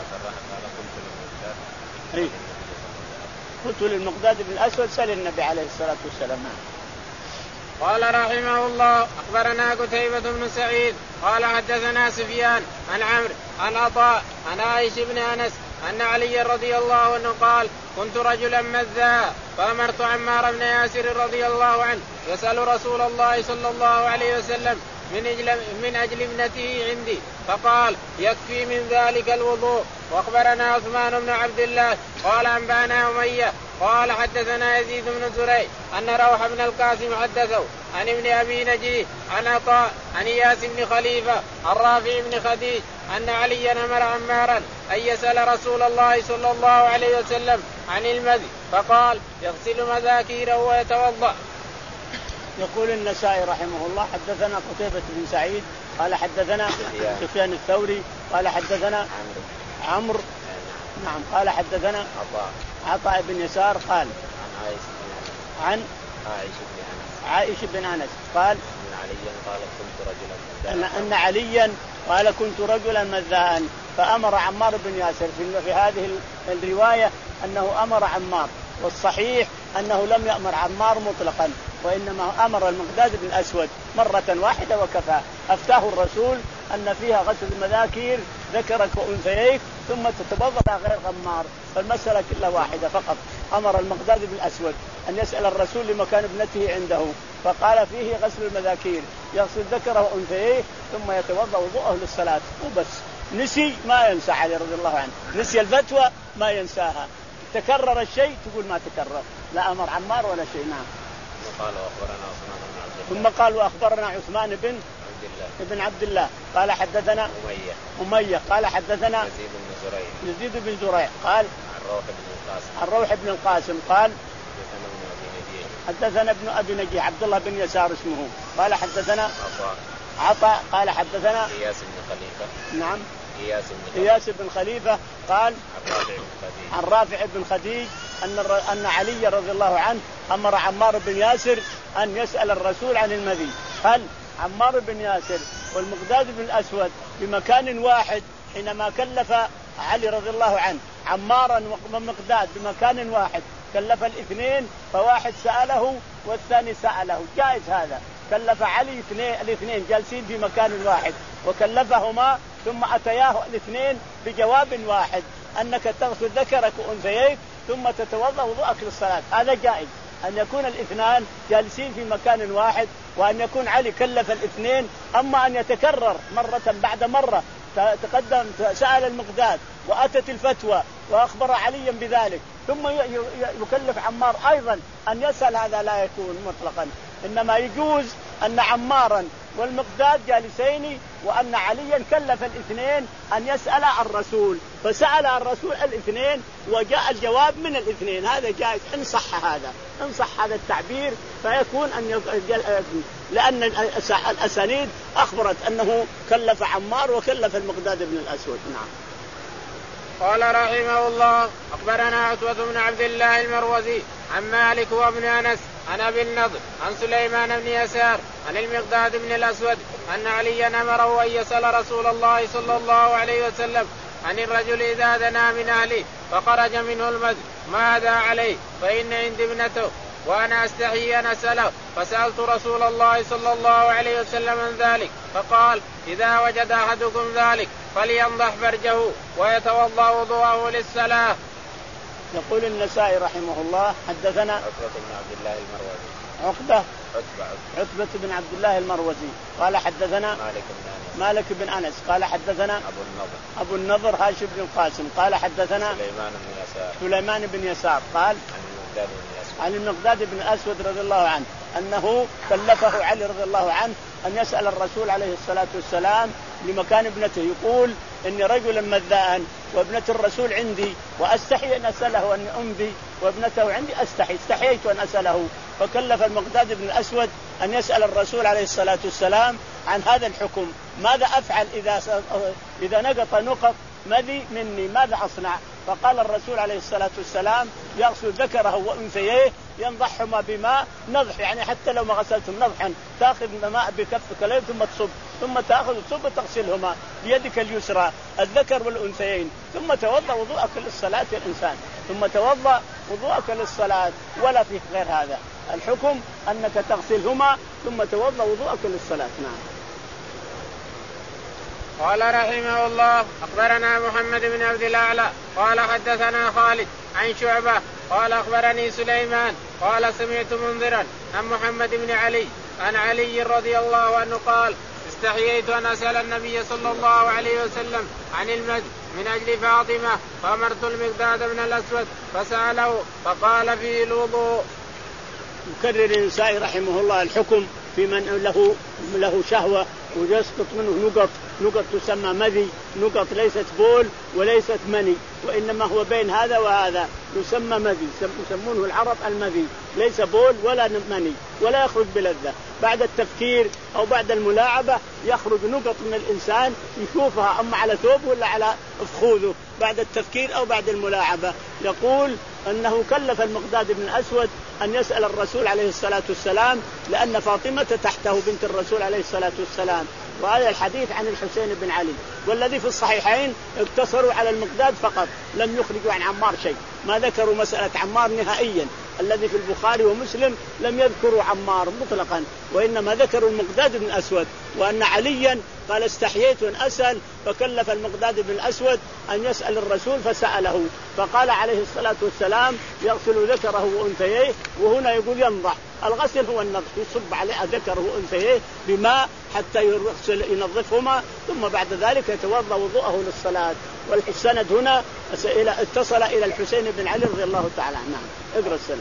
إيه؟ قلت للمقداد بن الأسود سأل النبي عليه الصلاة والسلام.
قال رحمه الله أخبرنا قتيبة بن سعيد قال حدثنا سفيان عن عمرو عن عطاء عن عائشة بن أنس أن علي رضي الله عنه قال كنت رجلا مذاء فأمرت عمار بن ياسر رضي الله عنه يسأل رسول الله صلى الله عليه وسلم من أجل, من أجل ابنته عندي فقال يكفي من ذلك الوضوء. واخبرنا عثمان بن عبد الله قال أنبأنا أمية قال حدثنا يزيد بن زريع أن روح بن القاسم حدثه عن ابن أبي نجيه عن عطاء عن إياس بن خليفة عن رافع بن خديج أن عليا أمر عمارا أن يسأل رسول الله صلى الله عليه وسلم عن المذي فقال يغسل مذاكيره ويتوضأ.
يقول النسائي رحمه الله حدثنا قتيبة بن سعيد قال حدثنا سفيان الثوري قال حدثنا عمرو نعم قال حدثنا
عطاء
عطاء بن يسار قال عن عائشة بن أنس قال أن أن عليا قال كنت رجلا مذاء فأمر عمار بن ياسر في هذه الرواية أنه أمر عمار والصحيح أنه لم يأمر عمار مطلقا وإنما أمر المقداد بن الأسود مرة واحدة وكفى. أفتاه الرسول أن فيها غسل المذاكير ذكرك وأنثييك ثم تتوضأ غير عمار فالمسألة كلها واحدة فقط. أمر المقداد بن الأسود أن يسأل الرسول لمكان ابنته عنده فقال فيه غسل المذاكير يغسل ذكره وأنثييه ثم يتوضأ وضوءه للصلاة وبس. نسي ما ينسى علي رضي الله عنه نسي الفتوى ما ينساها تكرر الشيء تقول ما تكرر لا أمر عمار ولا شيء. نعم. ثم قال وأخبرنا عثمان بن ابن عبد الله قال حدثنا
أمية
أمية قال حدثنا
يزيد بن زريع
يزيد بن زريع قال
عن روح بن القاسم
عن روح بن القاسم قال حدثنا ابن أبي نجيه عبد الله بن يسار اسمه قال حدثنا
عطاء
عطاء قال حدثنا
إياس بن خليفة
نعم
إياس بن
إياس بن خليفة قال
عن رافع
عن رافع
بن خديج
بن خديج أن أن علي رضي الله عنه أمر عمار بن ياسر أن يسأل الرسول عن المذي. هل عمار بن ياسر والمقداد بن الأسود بمكان واحد حينما كلف علي رضي الله عنه عمارا ومقداد بمكان واحد كلف الاثنين فواحد سأله والثاني سأله جائز هذا. كلف علي اثنين الاثنين جالسين في مكان واحد وكلفهما ثم أتياه الاثنين بجواب واحد أنك تغسل ذكرك وأنثييك ثم تتوضأ وضوءك للصلاة. هذا جائز أن يكون الاثنان جالسين في مكان واحد وأن يكون علي كلف الاثنين. أما أن يتكرر مرة بعد مرة تقدم سأل المقداد وأتت الفتوى وأخبر عليا بذلك ثم يكلف عمار أيضا أن يسأل هذا لا يكون مطلقا. إنما يجوز أن عمارا والمقداد جالسين وأن عليا كلف الاثنين أن يسأل عن الرسول فسأل عن الرسول الاثنين وجاء الجواب من الاثنين. هذا جائز إن صح هذا إن صح هذا التعبير فيكون أن يجل... لأن الأسانيد أخبرت أنه كلف عمار وكلف المقداد بن الأسود. نعم.
قال رحمه الله أخبرنا عتبة بن عبد الله المروزي عن مالك وابن أنس عن أبي النضر عن سليمان بن يسار عن المقداد بن الأسود أن عليا أمره أن يسأل رسول الله صلى الله عليه وسلم عن الرجل إذا دنا من أهله فخرج منه المذي ماذا عليه فإن عندي ابنته وأنا أستحي أن أسأله فسألت رسول الله صلى الله عليه وسلم عن ذلك فقال إذا وجد أحدكم ذلك فلينضح فرجه ويتوضأ وضوءه للصلاة.
يقول النسائي رحمه الله حدثنا
عتبة بن عبد الله المروزي
عقبة
عتبة
عتبة بن عبد الله المروزي قال حدثنا
مالك بن أنس
مالك بن أنس قال حدثنا
أبو النضر
أبو النضر هاشم بن القاسم قال حدثنا
سليمان بن يسار
سليمان بن يسار قال عن المقداد بن الأسود رضي الله عنه أنه كلفه علي رضي الله عنه أن يسأل الرسول عليه الصلاة والسلام لمكان ابنته. يقول إني رجلا مذاء وابنة الرسول عندي وأستحي أن أسأله أن أمضي وابنته عندي أستحي استحييت أن أسأله. فكلف المقداد بن الأسود أن يسأل الرسول عليه الصلاة والسلام عن هذا الحكم ماذا أفعل إذا إذا نقط نقط مذي مني ماذا أصنع. فقال الرسول عليه الصلاة والسلام يغسل ذكره وأنثيه ينضحهما بماء نضح يعني حتى لو ما غسلتم نضحا تأخذ ماء بكفك لين ثم تصب ثم تأخذ الثوب وتغسلهما بيدك اليسرى الذكر والأنثيين، ثم توضأ وضوءك للصلاة يا الإنسان، ثم توضأ وضوءك للصلاة، ولا في غير هذا. الحكم أنك تغسلهما ثم توضأ وضوءك للصلاة. نعم.
قال رحمه الله أخبرنا محمد بن عبد الأعلى قال حدثنا خالد عن شعبة قال أخبرني سليمان قال سمعت منذرا عن محمد بن علي عن علي رضي الله عنه قال استحييت أن أسأل النبي صلى الله عليه وسلم عن المد من أجل فاطمة فأمرت المقداد بن الأسود فسأله فقال فيه الوضوء.
يكرر النسائي رحمه الله الحكم في من له له شهوة ويسقط منه نقط، نقط تسمى مذي، نقط ليست بول وليست مني، وإنما هو بين هذا وهذا يسمى مذي، يسمونه العرب المذي، ليس بول ولا مني ولا يخرج بلذة. بعد التفكير أو بعد الملاعبة يخرج نقط من الإنسان يشوفها أما على ثوب ولا على فخوذه بعد التفكير أو بعد الملاعبة. يقول أنه كلف المقداد بن الأسود أن يسأل الرسول عليه الصلاة والسلام لأن فاطمة تحته بنت الرسول عليه الصلاة والسلام. وهذا الحديث عن الحسين بن علي، والذي في الصحيحين اقتصروا على المقداد فقط، لم يخرجوا عن عمار شيء، ما ذكروا مسألة عمار نهائيا. الذي في البخاري ومسلم لم يذكروا عمار مطلقا، وإنما ذكروا المقداد بن الأسود، وأن عليا قال استحييت أن أسأل فكلف المقداد بن الأسود أن يسأل الرسول فسأله، فقال عليه الصلاة والسلام يغسل ذكره وأنثيه، وهنا يقول ينضح. الغسل هو النضح، يصب عليه ذكره وأنثيه بماء حتى يغسل ينظفهما، ثم بعد ذلك يتوضأ وضوءه للصلاة. والسند هنا اتصل إلى الحسين بن علي رضي الله تعالى عنه. اقرأ السند.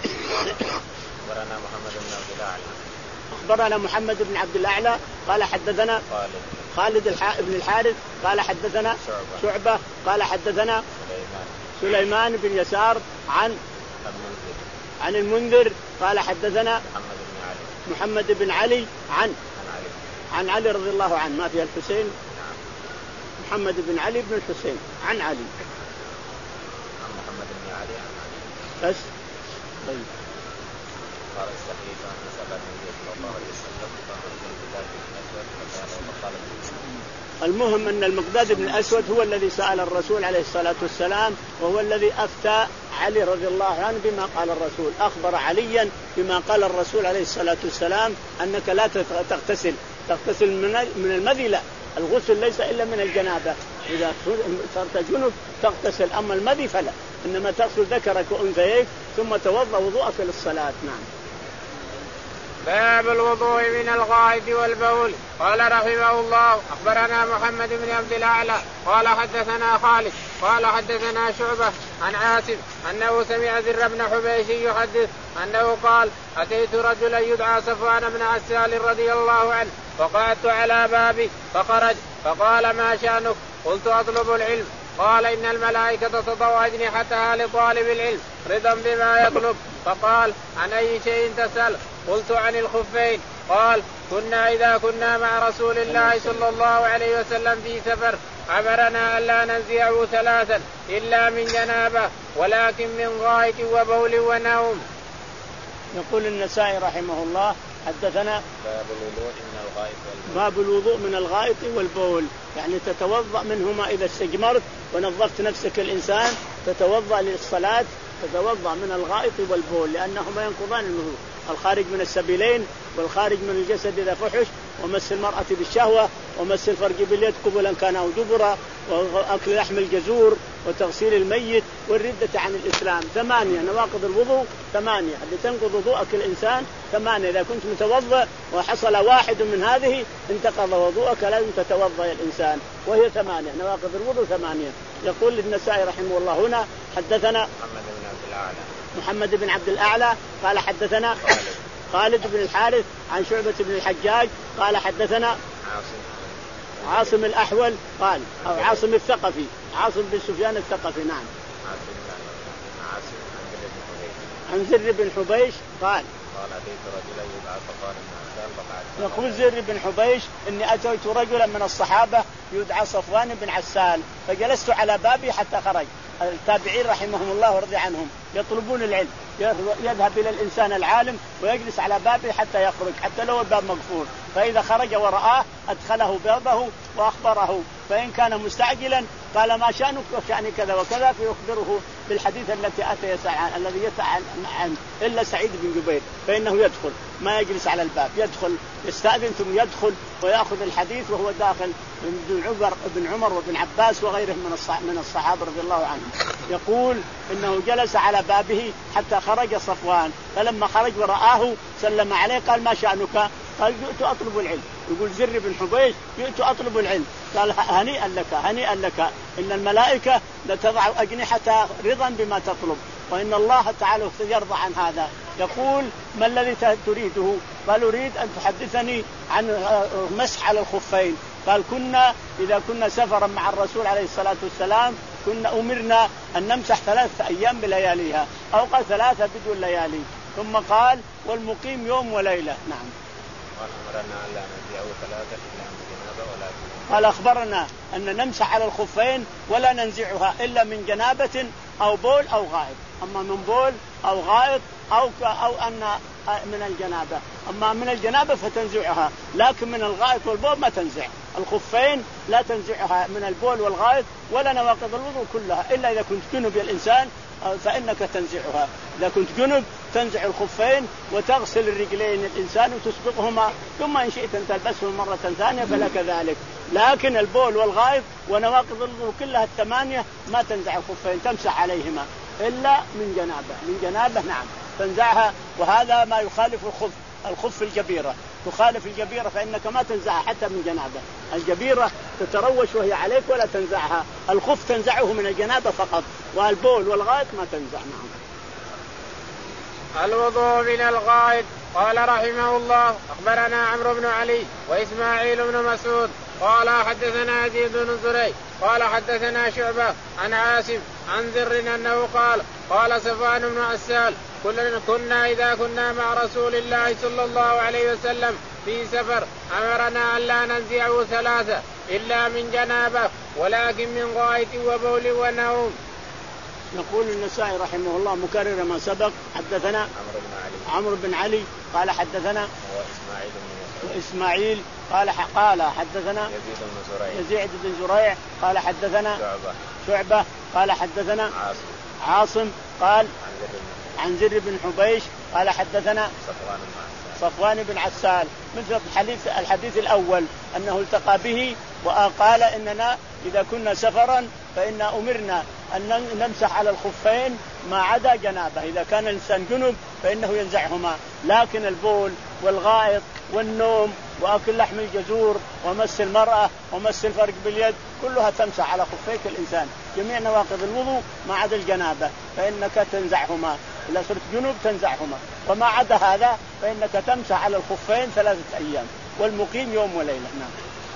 أخبرنا محمد بن عبد الأعلى
أخبرنا محمد بن عبد الأعلى قال حدثنا
خالد
خالد بن الحارث قال حدثنا
شعبة,
شعبة قال حدثنا
سليمان,
سليمان بن يسار عن
المنذر
عن المنذر قال حدثنا
محمد بن علي
محمد بن علي عن
عن علي
عن علي رضي الله عنه، ما فيها الحسين.
نعم.
محمد بن علي بن الحسين عن علي
عن محمد بن علي عن علي
بس. طيب.
قال استحييت أن أسأل النبي صلى الله عليه وسلم فأمرت المقداد بن الأسود فسأله فقال
المهم أن المقداد بن الأسود هو الذي سأل الرسول عليه الصلاة والسلام، وهو الذي أفتى علي رضي الله عنه بما قال الرسول، أخبر عليا بما قال الرسول عليه الصلاة والسلام أنك لا تغتسل تغتسل من المذي، لا، الغسل ليس إلا من الجنابة، إذا صرت جنب تغتسل، أما المذي فلا، إنما تغسل ذكرك وأنثيك ثم توضأ وضوءك للصلاة. نعم.
باب الوضوء من الغائط والبول. قال رحمه الله أخبرنا محمد بن عبد الأعلى قال حدثنا خالد قال حدثنا شعبة عن عاصم أنه سمع زر بن حبيش يحدث أنه قال أتيت رجلا يدعى صفوان بن عسال رضي الله عنه فقعدت على بابي فخرج فقال ما شأنك؟ قلت أطلب العلم. قال إن الملائكة تضع أجنحتها لطالب العلم رضا بما يطلب. فقال عن أي شيء تسأل؟ قلت عن الخفين. قال كنا إذا كنا مع رسول الله صلى الله عليه وسلم في سفر أمرنا ألا ننزعه ثلاثا إلا من جنابه ولكن من غائط وبول ونوم.
يقول النسائي رحمه الله حدثنا
باب الوضوء من الغائط والبول.
باب الوضوء من الغائط والبول، يعني تتوضأ منهما إذا استجمرت ونظفت نفسك الإنسان تتوضأ للصلاة، تتوضأ من الغائط والبول لأنهما ينقضان الوضوء، الخارج من السبيلين والخارج من الجسد إذا فحش، ومس المرأة بالشهوة، ومس الفرج باليد قبلا كان أو دبرا، وأكل لحم الجزور، وتغسيل الميت، والردة عن الإسلام. ثمانية نواقض الوضوء، ثمانية اللي تنقض وضوءك الإنسان ثمانية. إذا كنت متوضأ وحصل واحد من هذه انتقض وضوءك، لازم تتوضأ الإنسان، وهي ثمانية نواقض الوضوء ثمانية. يقول النسائي رحمه الله هنا حدثنا
محمد بن عبد الأعلى
محمد بن عبد الأعلى قال حدثنا خالد بن الحارث عن شعبة بن الحجاج قال حدثنا
عاصم
عاصم الأحول قال أو عاصم الثقفي عاصم بن سفيان الثقفي. نعم. عن زر بن حبيش قال
قال أتيت رجلا يدعى صفوان بن عسال فقعدت.
يقول زر بن حبيش إني أتيت رجلا من الصحابة يدعى صفوان بن عسال فجلست على بابي حتى خرج. التابعين رحمهم الله ورضي عنهم يطلبون العلم، يذهب إلى الإنسان العالم ويجلس على بابه حتى يخرج، حتى لو الباب مقفول، فإذا خرج ورآه أدخله بابه وأخبره، فإن كان مستعجلا قال ما شأنك وشأن كذا وكذا فيخبره بالحديث التي أتى يسعى الذي يسعى عنه، إلا سعيد بن جبير فإنه يدخل ما يجلس على الباب، يدخل يستأذن ثم يدخل ويأخذ الحديث وهو داخل من عمر بن عمر وابن عباس وغيرهم من الصحابة رضي الله عنهم. يقول إنه جلس على بابه حتى خرج صفوان، فلما خرج ورآه سلم عليه قال ما شأنك؟ قال جئت أطلب العلم. يقول زر بن حبيش جئت أطلب العلم. قال هنيئا لك هنيئا لك إن الملائكة لتضع أجنحة رضا بما تطلب، وإن الله تعالى يرضى عن هذا. يقول ما الذي تريده؟ قال أريد أن تحدثني عن مسح على الخفين. قال كنا إذا كنا سفرا مع الرسول عليه الصلاة والسلام كنا أمرنا أن نمسح ثلاثة أيام بلياليها، أو قال ثلاثة بدون ليالي، ثم قال والمقيم يوم وليلة. نعم. قال أخبرنا أن نمسح على الخفين ولا ننزعها إلا من جنابة أو بول أو غائط، أما من بول أو غائط أو أو أن من الجنابة، أما من الجنابة فتنزعها، لكن من الغائط والبول ما تنزع. الخفين لا تنزعها من البول والغائط ولا نواقض الوضوء كلها، إلا إذا كنت جنب يا الإنسان فإنك تنزعها. إذا كنت جنب تنزع الخفين وتغسل الرجلين الإنسان وتسبقهما، ثم إن شئت أن تلبسهم مرة ثانية فلك ذلك. لكن البول والغائط ونواقض الوضوء كلها الثمانية ما تنزع الخفين، تمسح عليهما إلا من جنابة. من جنابة نعم تنزعها، وهذا ما يخالف الخف. الخف الجبيرة تخالف الجبيرة فإنك ما تنزعها حتى من جنابة. الجبيرة تتروش وهي عليك ولا تنزعها، الخف تنزعه من الجنابة فقط، والبول والغائط ما تنزع. نعم.
الوضوء من الغائط. قال رحمه الله أخبرنا عمرو بن علي وإسماعيل بن مسعود قال حدثنا يزيد بن زريع قال حدثنا شعبة عن عاصم عن ذر أنه قال قال صفوان بن عسال كنا إذا كنا مع رسول الله صلى الله عليه وسلم في سفر أمرنا أن لا ننزعه ثلاثة إلا من جنابة ولكن من غائط وبول ونوم.
يقول النسائي رحمه الله مكرر ما سبق. حدثنا
عمرو بن علي
عمرو بن علي قال حدثنا
وإسماعيل بن
إسماعيل قال قال حدثنا
يزيد بن زريع
يزيد بن زريع قال حدثنا
شعبة
شعبة قال حدثنا
عاصم
عاصم قال
عن
زر بن حبيش قال حدثنا
صفوان بن عسال
صفوان بن عسال مثل الحديث الحديث الأول أنه التقى به وقال إننا إذا كنا سفرا فإن أمرنا أن نمسح على الخفين ما عدا جنابه، إذا كان الإنسان جنب فإنه ينزعهما، لكن البول والغائط والنوم وأكل لحم الجزور ومس المرأة ومس الفرج باليد كلها تمسح على خفيك الإنسان، جميع نواقض الوضوء ما عدا الجنابة فإنك تنزعهما، إذا صرت جنوب تنزعهما، وما عدا هذا فإنك تمسح على الخفين ثلاثة أيام والمقيم يوم وليلة. نعم.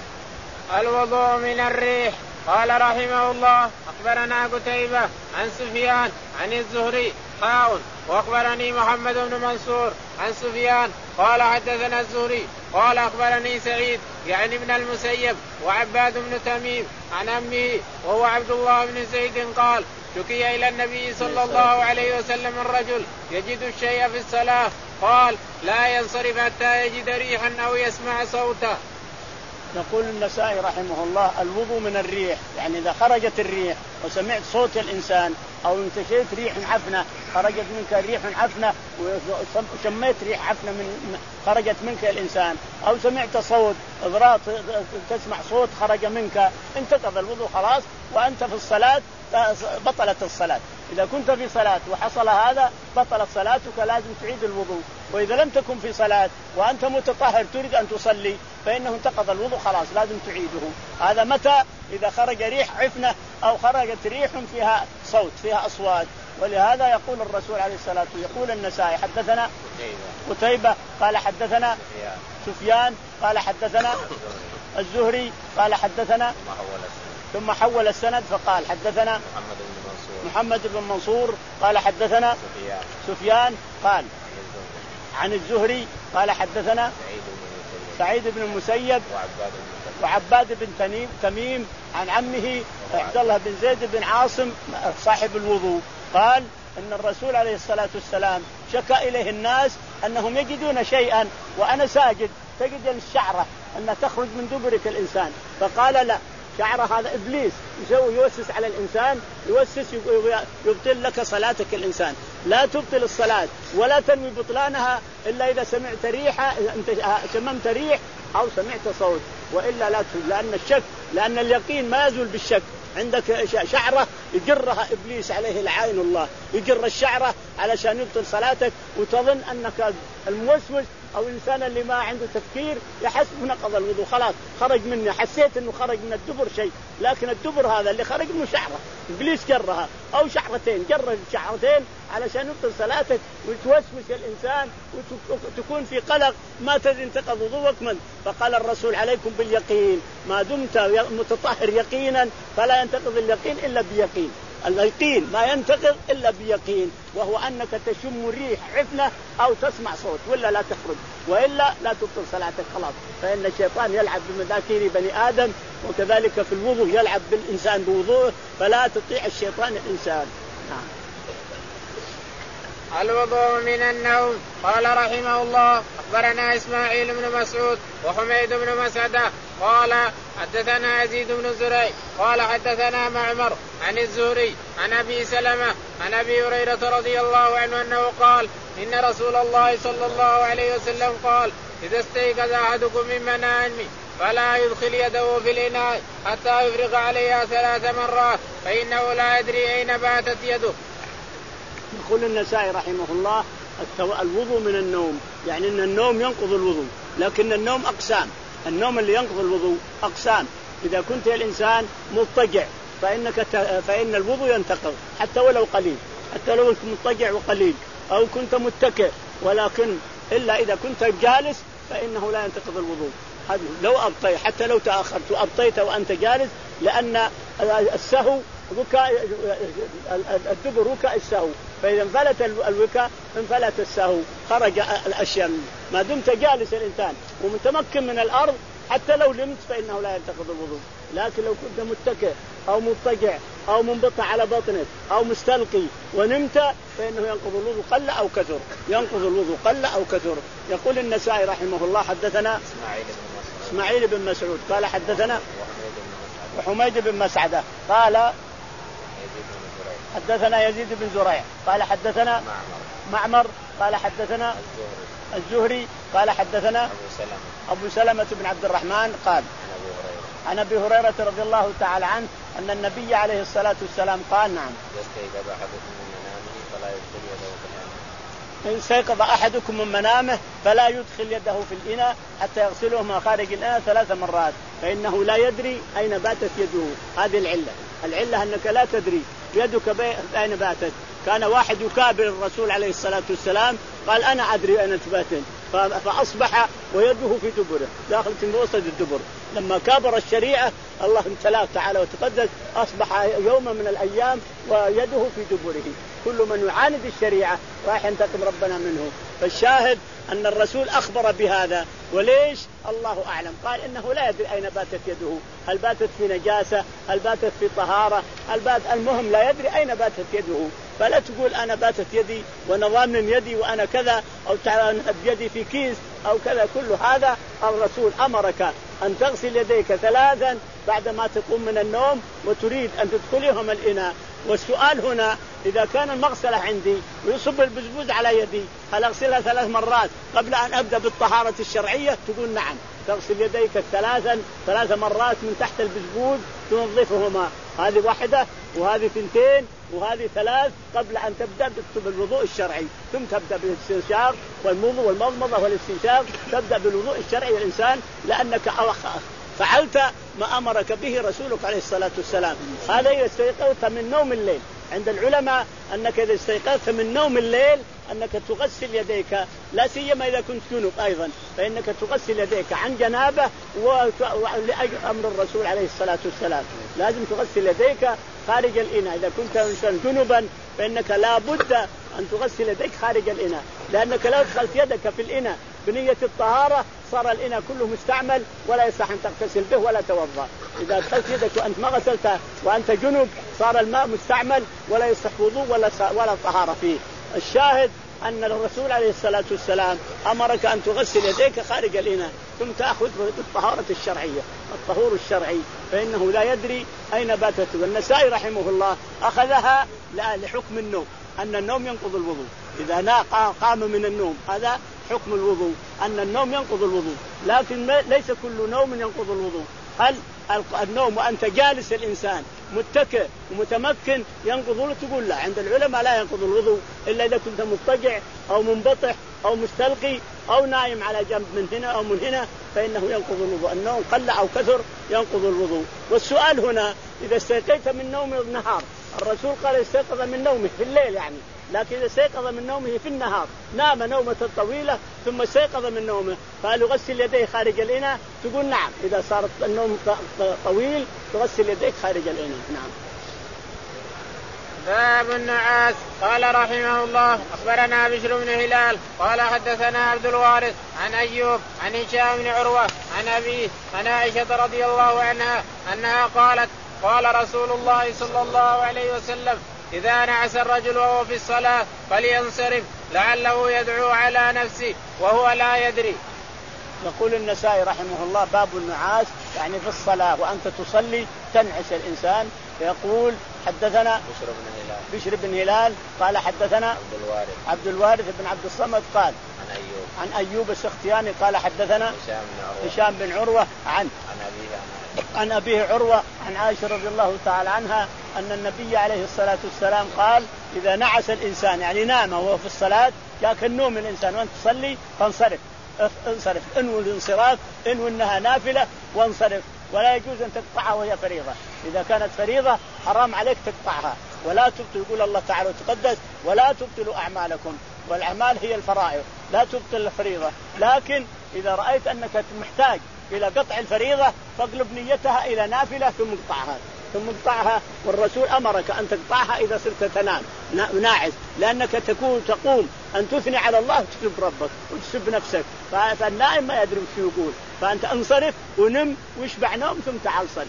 الوضوء من الريح. قال رحمه الله أخبرنا قتيبة عن سفيان عن الزهري حاء وأخبرني محمد بن منصور عن سفيان قال حدثنا الزهري قال أخبرني سعيد يعني ابن المسيب وعباد بن تميم عن أمه وهو عبد الله بن زيد قال شكي إلى النبي صلى الله عليه وسلم الرجل يجد الشيء في الصلاة قال لا ينصرف حتى يجد ريحا أو يسمع صوتا.
يقول النسائي رحمه الله الوضوء من الريح، يعني إذا خرجت الريح وسمعت صوت الإنسان أو انتشيت ريح عفنة خرجت منك ريح عفنة وسميت ريح عفنة من خرجت منك الإنسان أو سمعت صوت إضراط تسمع صوت خرج منك انتقض الوضوء خلاص وأنت في الصلاة بطلت الصلاة. إذا كنت في صلاة وحصل هذا بطلت صلاتك لازم تعيد الوضوء، وإذا لم تكن في صلاة وأنت متطهر تريد أن تصلي فإنه انتقض الوضوء خلاص لازم تعيده. هذا متى؟ إذا خرج ريح عفنة أو خرجت ريح فيها صوت فيها أصوات. ولهذا يقول الرسول عليه الصلاة والسلام يقول النسائي حدثنا قتيبة قال حدثنا سفيان قال حدثنا الزهري قال حدثنا ثم حول السند فقال حدثنا محمد بن منصور قال حدثنا سفيان قال عن الزهري قال حدثنا سعيد بن المسيب وعباد بن تميم تميم عن عمه عبد الله بن زيد بن عاصم صاحب الوضوء قال إن الرسول عليه الصلاة والسلام شكى إليه الناس أنهم يجدون شيئا وأنا ساجد تجد الشعرة أنها تخرج من دبرك الإنسان، فقال لا، شعره هذا إبليس يسوي يوسوس على الإنسان، يوسوس يبطل لك صلاتك الإنسان. لا تبطل الصلاة ولا تنوي بطلانها إلا إذا سمعت ريحة، أنت شممت ريح أو سمعت صوت، وإلا لا تفعل. لأن الشك، لأن اليقين ما يزول بالشك. عندك شعرة يجرها إبليس عليه لعين الله، يجر الشعرة علشان يبطل صلاتك، وتظن أنك الموسوس أو الإنسان اللي ما عنده تفكير يحسب نقض الوضوء، خلاص خرج مني، حسيت أنه خرج من الدبر شيء، لكن الدبر هذا اللي خرج منه شعرة إبليس جرها، أو شعرتين، جر شعرتين علشان يبطل صلاتك وتوسوس الإنسان وتكون في قلق ما تدري انتقض وضوءك من. فقال الرسول عليكم باليقين، ما دمت متطهر يقينا فلا ينتقض اليقين إلا بيقين. اليقين ما ينتقض إلا بيقين، وهو أنك تشم ريح عفنة أو تسمع صوت، ولا لا تخرج، وإلا لا تبطل صلاتك خلاص. فإن الشيطان يلعب بمذاكير بني آدم، وكذلك في الوضوء يلعب بالإنسان بوضوءه، فلا تطيع الشيطان الإنسان. نعم.
الوضوء من النوم. قال رحمه الله أخبرنا إسماعيل بن مسعود وحميد بن مسعدة قال حدثنا يزيد بن زريع قال حدثنا معمر عن الزهري عن أبي سلمة عن أبي هريرة رضي الله عنه أنه قال إن رسول الله صلى الله عليه وسلم قال إذا استيقظ أحدكم من منامه فلا يدخل يده في الإناء حتى يفرغ عليها ثلاث مرات فإنه لا يدري أين باتت يده.
يقول النسائي رحمه الله الوضوء من النوم، يعني أن النوم ينقض الوضوء، لكن النوم أقسام. النوم اللي ينقض الوضوء أقسام. إذا كنت الإنسان مضطجع فإنك فإن الوضوء ينتقض حتى ولو قليل، حتى لو كنت مضطجع وقليل، أو كنت متكئ، ولكن إلا إذا كنت جالس فإنه لا ينتقض الوضوء. لو أبطيت، حتى لو تأخرت وأبطيت وأنت جالس، لأن السهو وكاء الدبر وكاء السهو، فإذا انفلت الوكاء انفلت السهو، خرج الأشياء. ما دمت جالس الإنسان ومتمكن من الأرض حتى لو لمت فإنه لا ينتقض الوضوء. لكن لو كنت متكئ أو مضطجع أو منبطع على بطنك أو مستلقي ونمت فإنه ينقض الوضوء قل أو كثر، ينقض الوضوء قل أو كثر. يقول النسائي رحمه الله حدثنا إسماعيل بن مسعود قال حدثنا وحميد بن مسعدة قال حدثنا يزيد بن زريع قال حدثنا معمر قال حدثنا الزهري قال حدثنا أبو سلمة بن عبد الرحمن قال عن أبي هريرة رضي الله تعالى عنه أن النبي عليه الصلاة والسلام قال نعم إن استيقظ أحدكم من منامه فلا يدخل يده في الإناء حتى يغسلهما خارج الإناء ثلاث مرات فإنه لا يدري أين باتت يده. هذه العلة، العلة أنك لا تدري يدك أين باتت. كان واحد يكابر الرسول عليه الصلاة والسلام قال أنا أدري أين باتت، فأصبح ويده في دبره داخل في وسط الدبر. لما كابر الشريعة الله امتلاه تعالى وتقدس أصبح يوم من الأيام ويده في دبره. كل من يعاند الشريعة راح ينتقم ربنا منه. فالشاهد أن الرسول أخبر بهذا، وليش؟ الله أعلم. قال إنه لا يدري أين باتت يده، هل باتت في نجاسة، هل باتت في طهارة، هل بات المهم لا يدري أين باتت يده. فلا تقول أنا باتت يدي وأنا ضامن يدي وأنا كذا، أو يدي في كيس أو كذا. كل هذا الرسول أمرك أن تغسل يديك ثلاثا بعد ما تقوم من النوم وتريد أن تدخلهم الإناء. والسؤال هنا إذا كان المغسلة عندي ويصب البزبوز على يدي هل أغسلها ثلاث مرات قبل أن أبدأ بالطهارة الشرعية؟ تقول نعم، تغسل يديك ثلاثا ثلاث مرات من تحت البزبوز تنظفهما، هذه واحدة وهذه ثنتين وهذه ثلاث قبل أن تبدأ بالوضوء الشرعي. ثم تبدأ بالاستنشاق والمضمضة والمضمضة والاستنشاق، تبدأ بالوضوء الشرعي الإنسان لأنك فعلت ما أمرك به رسولك عليه الصلاة والسلام. هذا إذا استيقظت من نوم الليل. عند العلماء أنك إذا استيقظت من نوم الليل أنك تغسل يديك، لا سيما إذا كنت جنوب أيضا، فإنك تغسل يديك عن جنابة ولأجل أمر الرسول عليه الصلاة والسلام. لازم تغسل يديك خارج الإناء. إذا كنت إنسان جنبا فإنك لا بد أن تغسل يديك خارج الإناء، لأنك لو دخلت يدك في الإناء بنية الطهارة صار الإناء كله مستعمل ولا يصح أن تغتسل به ولا توضأ. إذا دخلت يدك وأنت ما غسلتها وأنت جنب صار الماء مستعمل ولا يصح وضوء ولا ولا طهارة فيه. الشاهد أن الرسول عليه الصلاة والسلام أمرك أن تغسل يديك خارج الإناء. ثم تأخذ بالطهارة الشرعية الطهور الشرعي فإنه لا يدري أين باتت. والنسائي رحمه الله أخذها لحكم النوم أن النوم ينقض الوضوء إذا قام من النوم هذا حكم الوضوء أن النوم ينقض الوضوء لكن ليس كل نوم ينقض الوضوء. هل النوم وأنت جالس الإنسان متكئ ومتمكن ينقض الوضوء؟ تقول لا عند العلماء لا ينقض الوضوء إلا إذا كنت مضطجع أو منبطح أو مستلقي أو نايم على جنب من هنا أو من هنا فإنه ينقض الوضوء. النوم قل أو كثر ينقض الوضوء. والسؤال هنا إذا استيقظت من نوم النهار الرسول قال استيقظ من نومه في الليل يعني لكن إذا استيقظ من نومه في النهار نام نومة طويلة ثم استيقظ من نومه فهل يغسل يديه خارج الإناء؟ تقول نعم إذا صار النوم طويل تغسل يديك خارج الإناء. نعم.
باب النعاس. قال رحمه الله أخبرنا بشر بن هلال قال حدثنا عبد الوارث عن أيوب عن هشام بن عروة عن أبيه عن عائشة رضي الله عنها أنها قالت قال رسول الله صلى الله عليه وسلم إذا نعس الرجل وهو في الصلاة فلينصرف لعله يدعو على نفسه وهو لا يدري.
يقول النسائي رحمه الله باب النعاس يعني في الصلاة وأنت تصلي تنعس الإنسان. فيقول حدثنا
بشر بن هلال
بشر بن هلال قال حدثنا
عبد الوارث
عبد الوارث بن عبد الصمد قال
عن أيوب
عن أيوب السختياني قال حدثنا
هشام بن عروة,
هشام بن عروة عن
عن أبيه
عن أبيه عروة عن عائشة رضي الله تعالى عنها أن النبي عليه الصلاة والسلام قال إذا نعس الإنسان يعني نام وهو في الصلاة جاك النوم الإنسان وأنت تصلي فانصرف انصرف انوي الانصراف انوي انها نافلة وانصرف ولا يجوز أن تقطعها وهي فريضة. إذا كانت فريضة حرام عليك تقطعها ولا تبطل. يقول الله تعالى وتقدس ولا تبطلوا أعمالكم والأعمال هي الفرائض لا تبطل الفريضة. لكن إذا رأيت أنك محتاج إلى قطع الفريضة فاقلب نيتها إلى نافلة ثم اقطعها ثم اقطعها. والرسول أمرك أن تقطعها إذا صرت تنام ناعس لأنك تكون تقوم أن تثني على الله وتسب ربك وتسب نفسك فالنائم ما يدري شو يقول فأنت انصرف ونم واشبع نوم ثم تعال صل.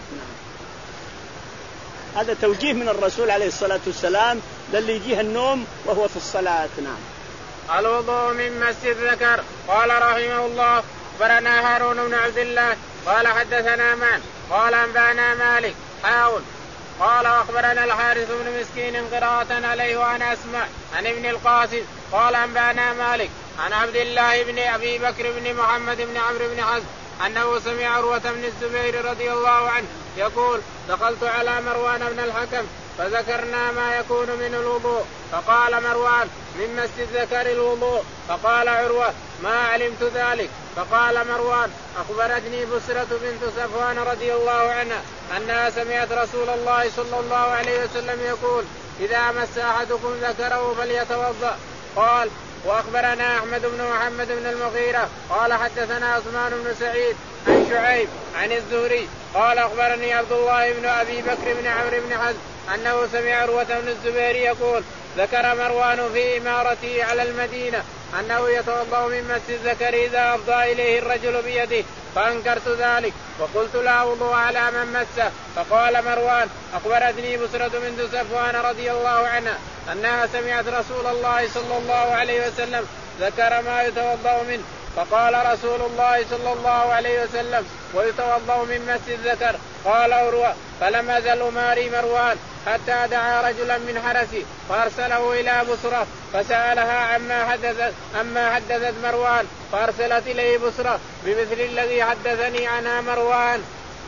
هذا توجيه من الرسول عليه الصلاة والسلام للي يجيه النوم وهو في الصلاة. نعم.
الوضوء من مس الذكر. قال رحمه الله أخبرنا هارون بن عبد الله قال حدثنا معن قال أنبأنا مالك حاول قال أخبرنا الحارث بن مسكين قراءة عليه وأنا أسمع عن ابن القاسم قال أنبأنا مالك عن عبد الله بن أبي بكر بن محمد بن عمرو بن حزم أنه سمع عروة بن الزبير رضي الله عنه يقول دخلت على مروان بن الحكم فذكرنا ما يكون من الوضوء فقال مروان من مس الذكر الوضوء فقال عروة ما علمت ذلك. فقال مروان أخبرتني بسرة بنت صفوان رضي الله عنها أنها سمعت رسول الله صلى الله عليه وسلم يقول إذا مس أحدكم ذكره فليتوضأ. قال وأخبرنا أحمد بن محمد بن المغيرة قال حدثنا عثمان بن سعيد عن شعيب عن الزهري قال أخبرني عبد الله بن أبي بكر بن عمرو بن حزم أنه سمع عروة بن الزبير يقول ذكر مروان في إمارته على المدينة أنه يتوضأ من مس الذكر إذا أفضى إليه الرجل بيده فأنكرت ذلك وقلت لا وضوء على من مسه. فقال مروان أخبرتني بسرة بنت صفوان رضي الله عنها أنها سمعت رسول الله صلى الله عليه وسلم ذكر ما يتوضأ منه فقال رسول الله صلى الله عليه وسلم ويتوضأ من مس الذكر. قال عروة فلم أزل أماري مروان حتى دعا رجلا من حرسي فأرسله إلى بصرة فسألها عما حدثت أما حدثت مروان فأرسلت إليه بصرة بمثل الذي حدثني عنها مروان.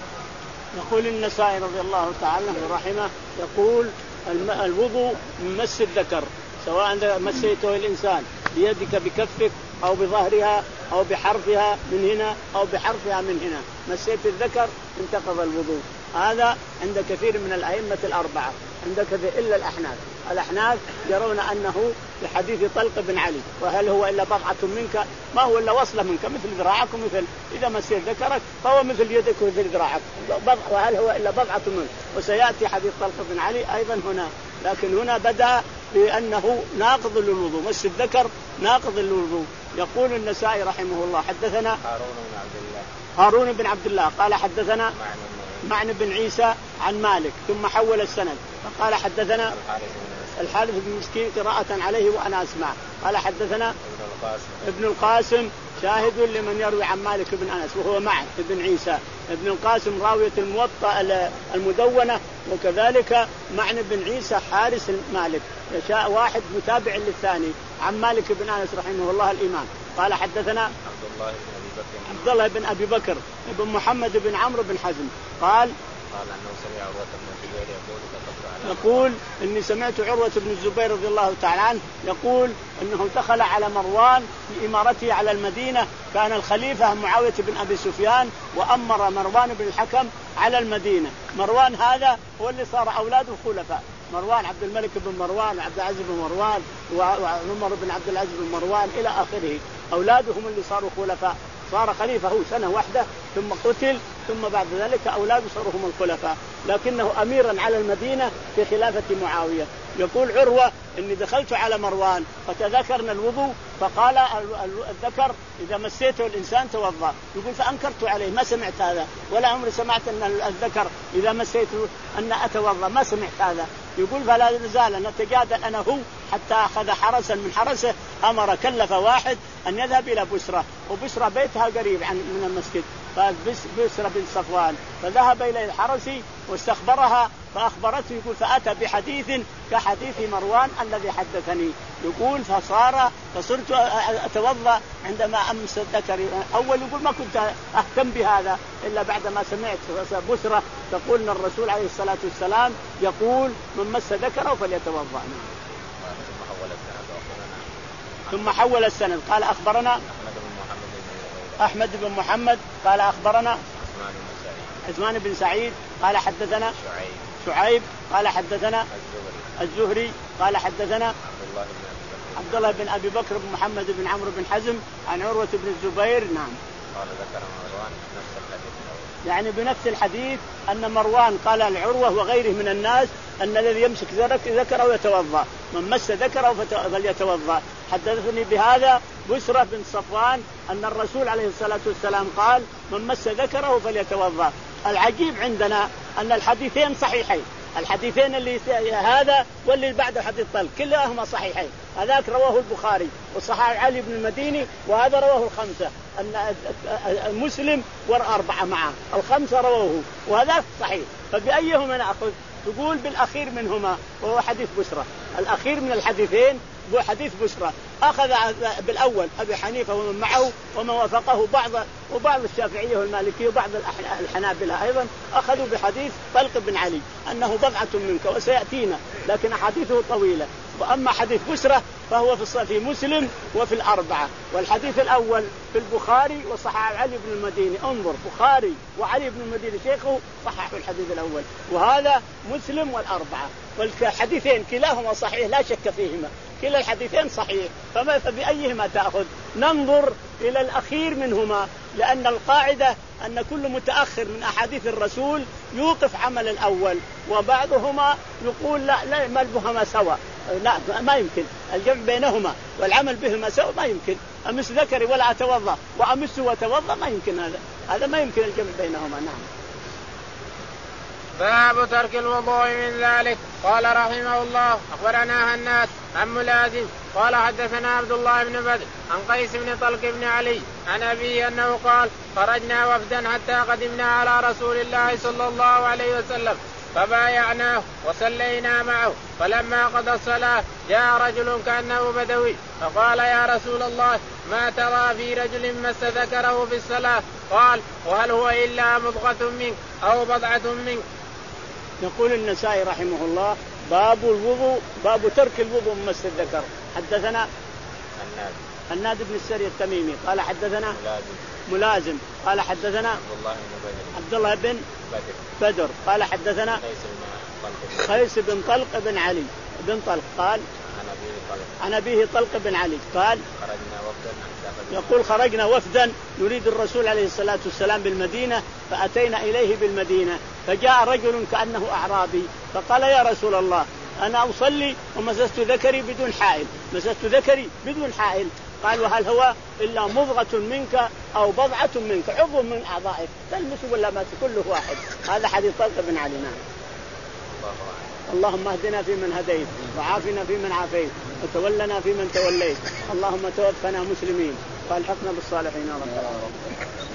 يقول النسائي رضي الله تعالى رحمه يقول الوضوء من مس الذكر سواء مسيته الإنسان بيدك بكفك أو بظهرها أو بحرفها من هنا أو بحرفها من هنا مسيت الذكر انتقض الوضوء. هذا عند كثير من الأئمة الأربعة عند كثير إلا الأحناف. الأحناف يرون أنه بحديث طلق بن علي وهل هو إلا بضعة منك ما هو إلا وصلة منك مثل ذراعك ومثل إذا مسيت ذكرك فهو مثل يدك ومثل ذراعك وهل هو إلا بضعة منك. وسيأتي حديث طلق بن علي أيضا هنا لكن هنا بدأ بأنه ناقض للوضوء مس الذكر ناقض للوضوء. يقول النسائي رحمه الله حدثنا
هارون بن عبد الله
هارون بن عبد الله قال حدثنا معن بن عيسى عن مالك ثم حول السند فقال حدثنا الحارث بن مسكين قراءة عليه وأنا أسمع قال حدثنا ابن القاسم شاهد لمن يروي عن مالك بن أنس وهو معن ابن عيسى. ابن القاسم راوية الموطأ المدونة، وكذلك معن بن عيسى حارس مالك، يشاء واحد متابع للثاني عن مالك بن أنس رحمه الله الإمام. قال حدثنا
عبد الله بن أبي بكر
عبد الله بن أبي بكر بن محمد بن عمرو بن حزم قال
قال أنه سمع عروة بن الزبير يقول
يقول إني سمعت عروة بن الزبير رضي الله تعالى عنه يقول إنه دخل على مروان في إمارته على المدينة. كان الخليفة معاوية بن أبي سفيان وأمر مروان بن الحكم على المدينة. مروان هذا هو اللي صار أولاده خلفاء، مروان عبد الملك بن مروان وعبد العزيز بن مروان وعمر بن عبد العزيز بن مروان إلى آخره، أولادهم اللي صاروا خلفاء. صار خليفة هو سنة واحدة ثم قتل، ثم بعد ذلك أولاده صاروا هم الخلفاء، لكنه أميرا على المدينة في خلافة معاوية. يقول عروة إني دخلت على مروان فتذكرنا الوضوء فقال الذكر إذا مسيته الإنسان توضأ. يقول فأنكرت عليه، ما سمعت هذا، ولا عمري سمعت أن الذكر إذا مسيته أن أتوضأ، ما سمعت هذا. يقول فلا نزال نتجادل أنا هو حتى أخذ حرسا من حرسه، أمر كلف واحد أن يذهب إلى بسرة، وبسرة بيتها قريب عن من المسجد، فبسرة بن صفوان، فذهب إلى الحرس واستخبرها فأخبرته. يقول فأتى بحديث كحديث مروان الذي حدثني. يقول فصار فصرت أتوضأ عندما أمس الذكر. أول يقول ما كنت أهتم بهذا إلا بعد ما سمعت بسرة تقول أن الرسول عليه الصلاة والسلام يقول من مس ذكره فليتوضأ. ثم حول السند قال أخبرنا أحمد بن محمد قال أخبرنا عثمان بن سعيد قال حدثنا شعيب قال حدثنا الزهري قال حدثنا عبد الله بن أبي بكر بن محمد بن عمرو بن حزم عن عروة بن الزبير. نعم.
قال ذكر مروان نفس الحديث،
يعني بنفس الحديث أن مروان قال العروة وغيره من الناس أن الذي يمسك ذكره يتوضأ، من مس ذكره فليتوضأ. حدثني بهذا بسرة بن صفوان أن الرسول عليه الصلاة والسلام قال من مس ذكره فليتوضأ. العجيب عندنا أن الحديثين صحيحين، الحديثين اللي هذا واللي بعده حديث طلق كلاهما صحيحين. هذاك رواه البخاري وصححه علي بن المديني، وهذا رواه الخمسة، أن مسلم والأربعة معه الخمسة رواه، وهذا صحيح. فبأيهما نأخذ؟ تقول بالأخير منهما وهو حديث بسرة. الأخير من الحديثين هو حديث بسرة. أخذ بالأول أبي حنيفة ومن معه ومن وافقه بعض وبعض الشافعية والمالكية وبعض الحنابلة أيضا أخذوا بحديث طلق بن علي أنه بضعة منك، وسيأتينا، لكن حديثه طويلة. وأما حديث بسرة فهو في مسلم وفي الأربعة، والحديث الأول في البخاري وصححه علي بن المديني. انظر بخاري وعلي بن المديني شيخه صححوا الحديث الأول، وهذا مسلم والأربعة، والحديثين كلاهما صحيح لا شك فيهما، كلا الحديثين صحيح. فما فبأيهما تأخذ؟ ننظر إلى الأخير منهما، لأن القاعدة أن كل متأخر من أحاديث الرسول يوقف عمل الأول، وبعضهما يقول لا لا ملبهما سوا، لا ما يمكن الجمع بينهما والعمل بهما سوا، ما يمكن أمس ذكري ولا أتوضأ وأمس وأتوضأ، ما يمكن هذا هذا ما يمكن الجمع بينهما. نعم.
باب ترك الوضوء من ذلك. قال رحمه الله أخبرنا هناد عن ملازم قال حدثنا عبد الله بن بدر عن قيس بن طلق بن علي عن أبيه أنه قال خرجنا وفدا حتى قدمنا على رسول الله صلى الله عليه وسلم فبايعناه وصلينا معه، فلما قضى الصلاة جاء رجل كأنه بدوي فقال يا رسول الله ما ترى في رجل مس ذكره في الصلاة؟ قال وهل هو إلا مضغة منك أو بضعة منك؟
يقول النسائي رحمه الله باب الوضوء، باب ترك الوضوء من مس الذكر. حدثنا
الناد
الناد بن السري التميمي قال حدثنا
ملازم,
ملازم قال حدثنا
عبد الله بن
عبد الله بن
بدر,
بدر قال حدثنا قيس بن طلق بن علي بن طلق قال عن أبيه طلق بن علي قال يقول خرجنا وفدا يريد الرسول عليه الصلاة والسلام بالمدينة، فأتينا إليه بالمدينة فجاء رجل كأنه أعرابي فقال يا رسول الله أنا أصلي ومسست ذكري بدون حائل، مسست ذكري بدون حائل. قال وهل هو إلا مضغة منك أو بضعة منك، عضو من أعضائك تلمس ولا ما كله واحد. هذا حديث طلق بن علي. نعم. اللهم اهدنا فيمن هديت وعافنا فيمن عافيت وتولنا فيمن توليت، اللهم توفنا مسلمين والحقنا بالصالحين يا رب العالمين.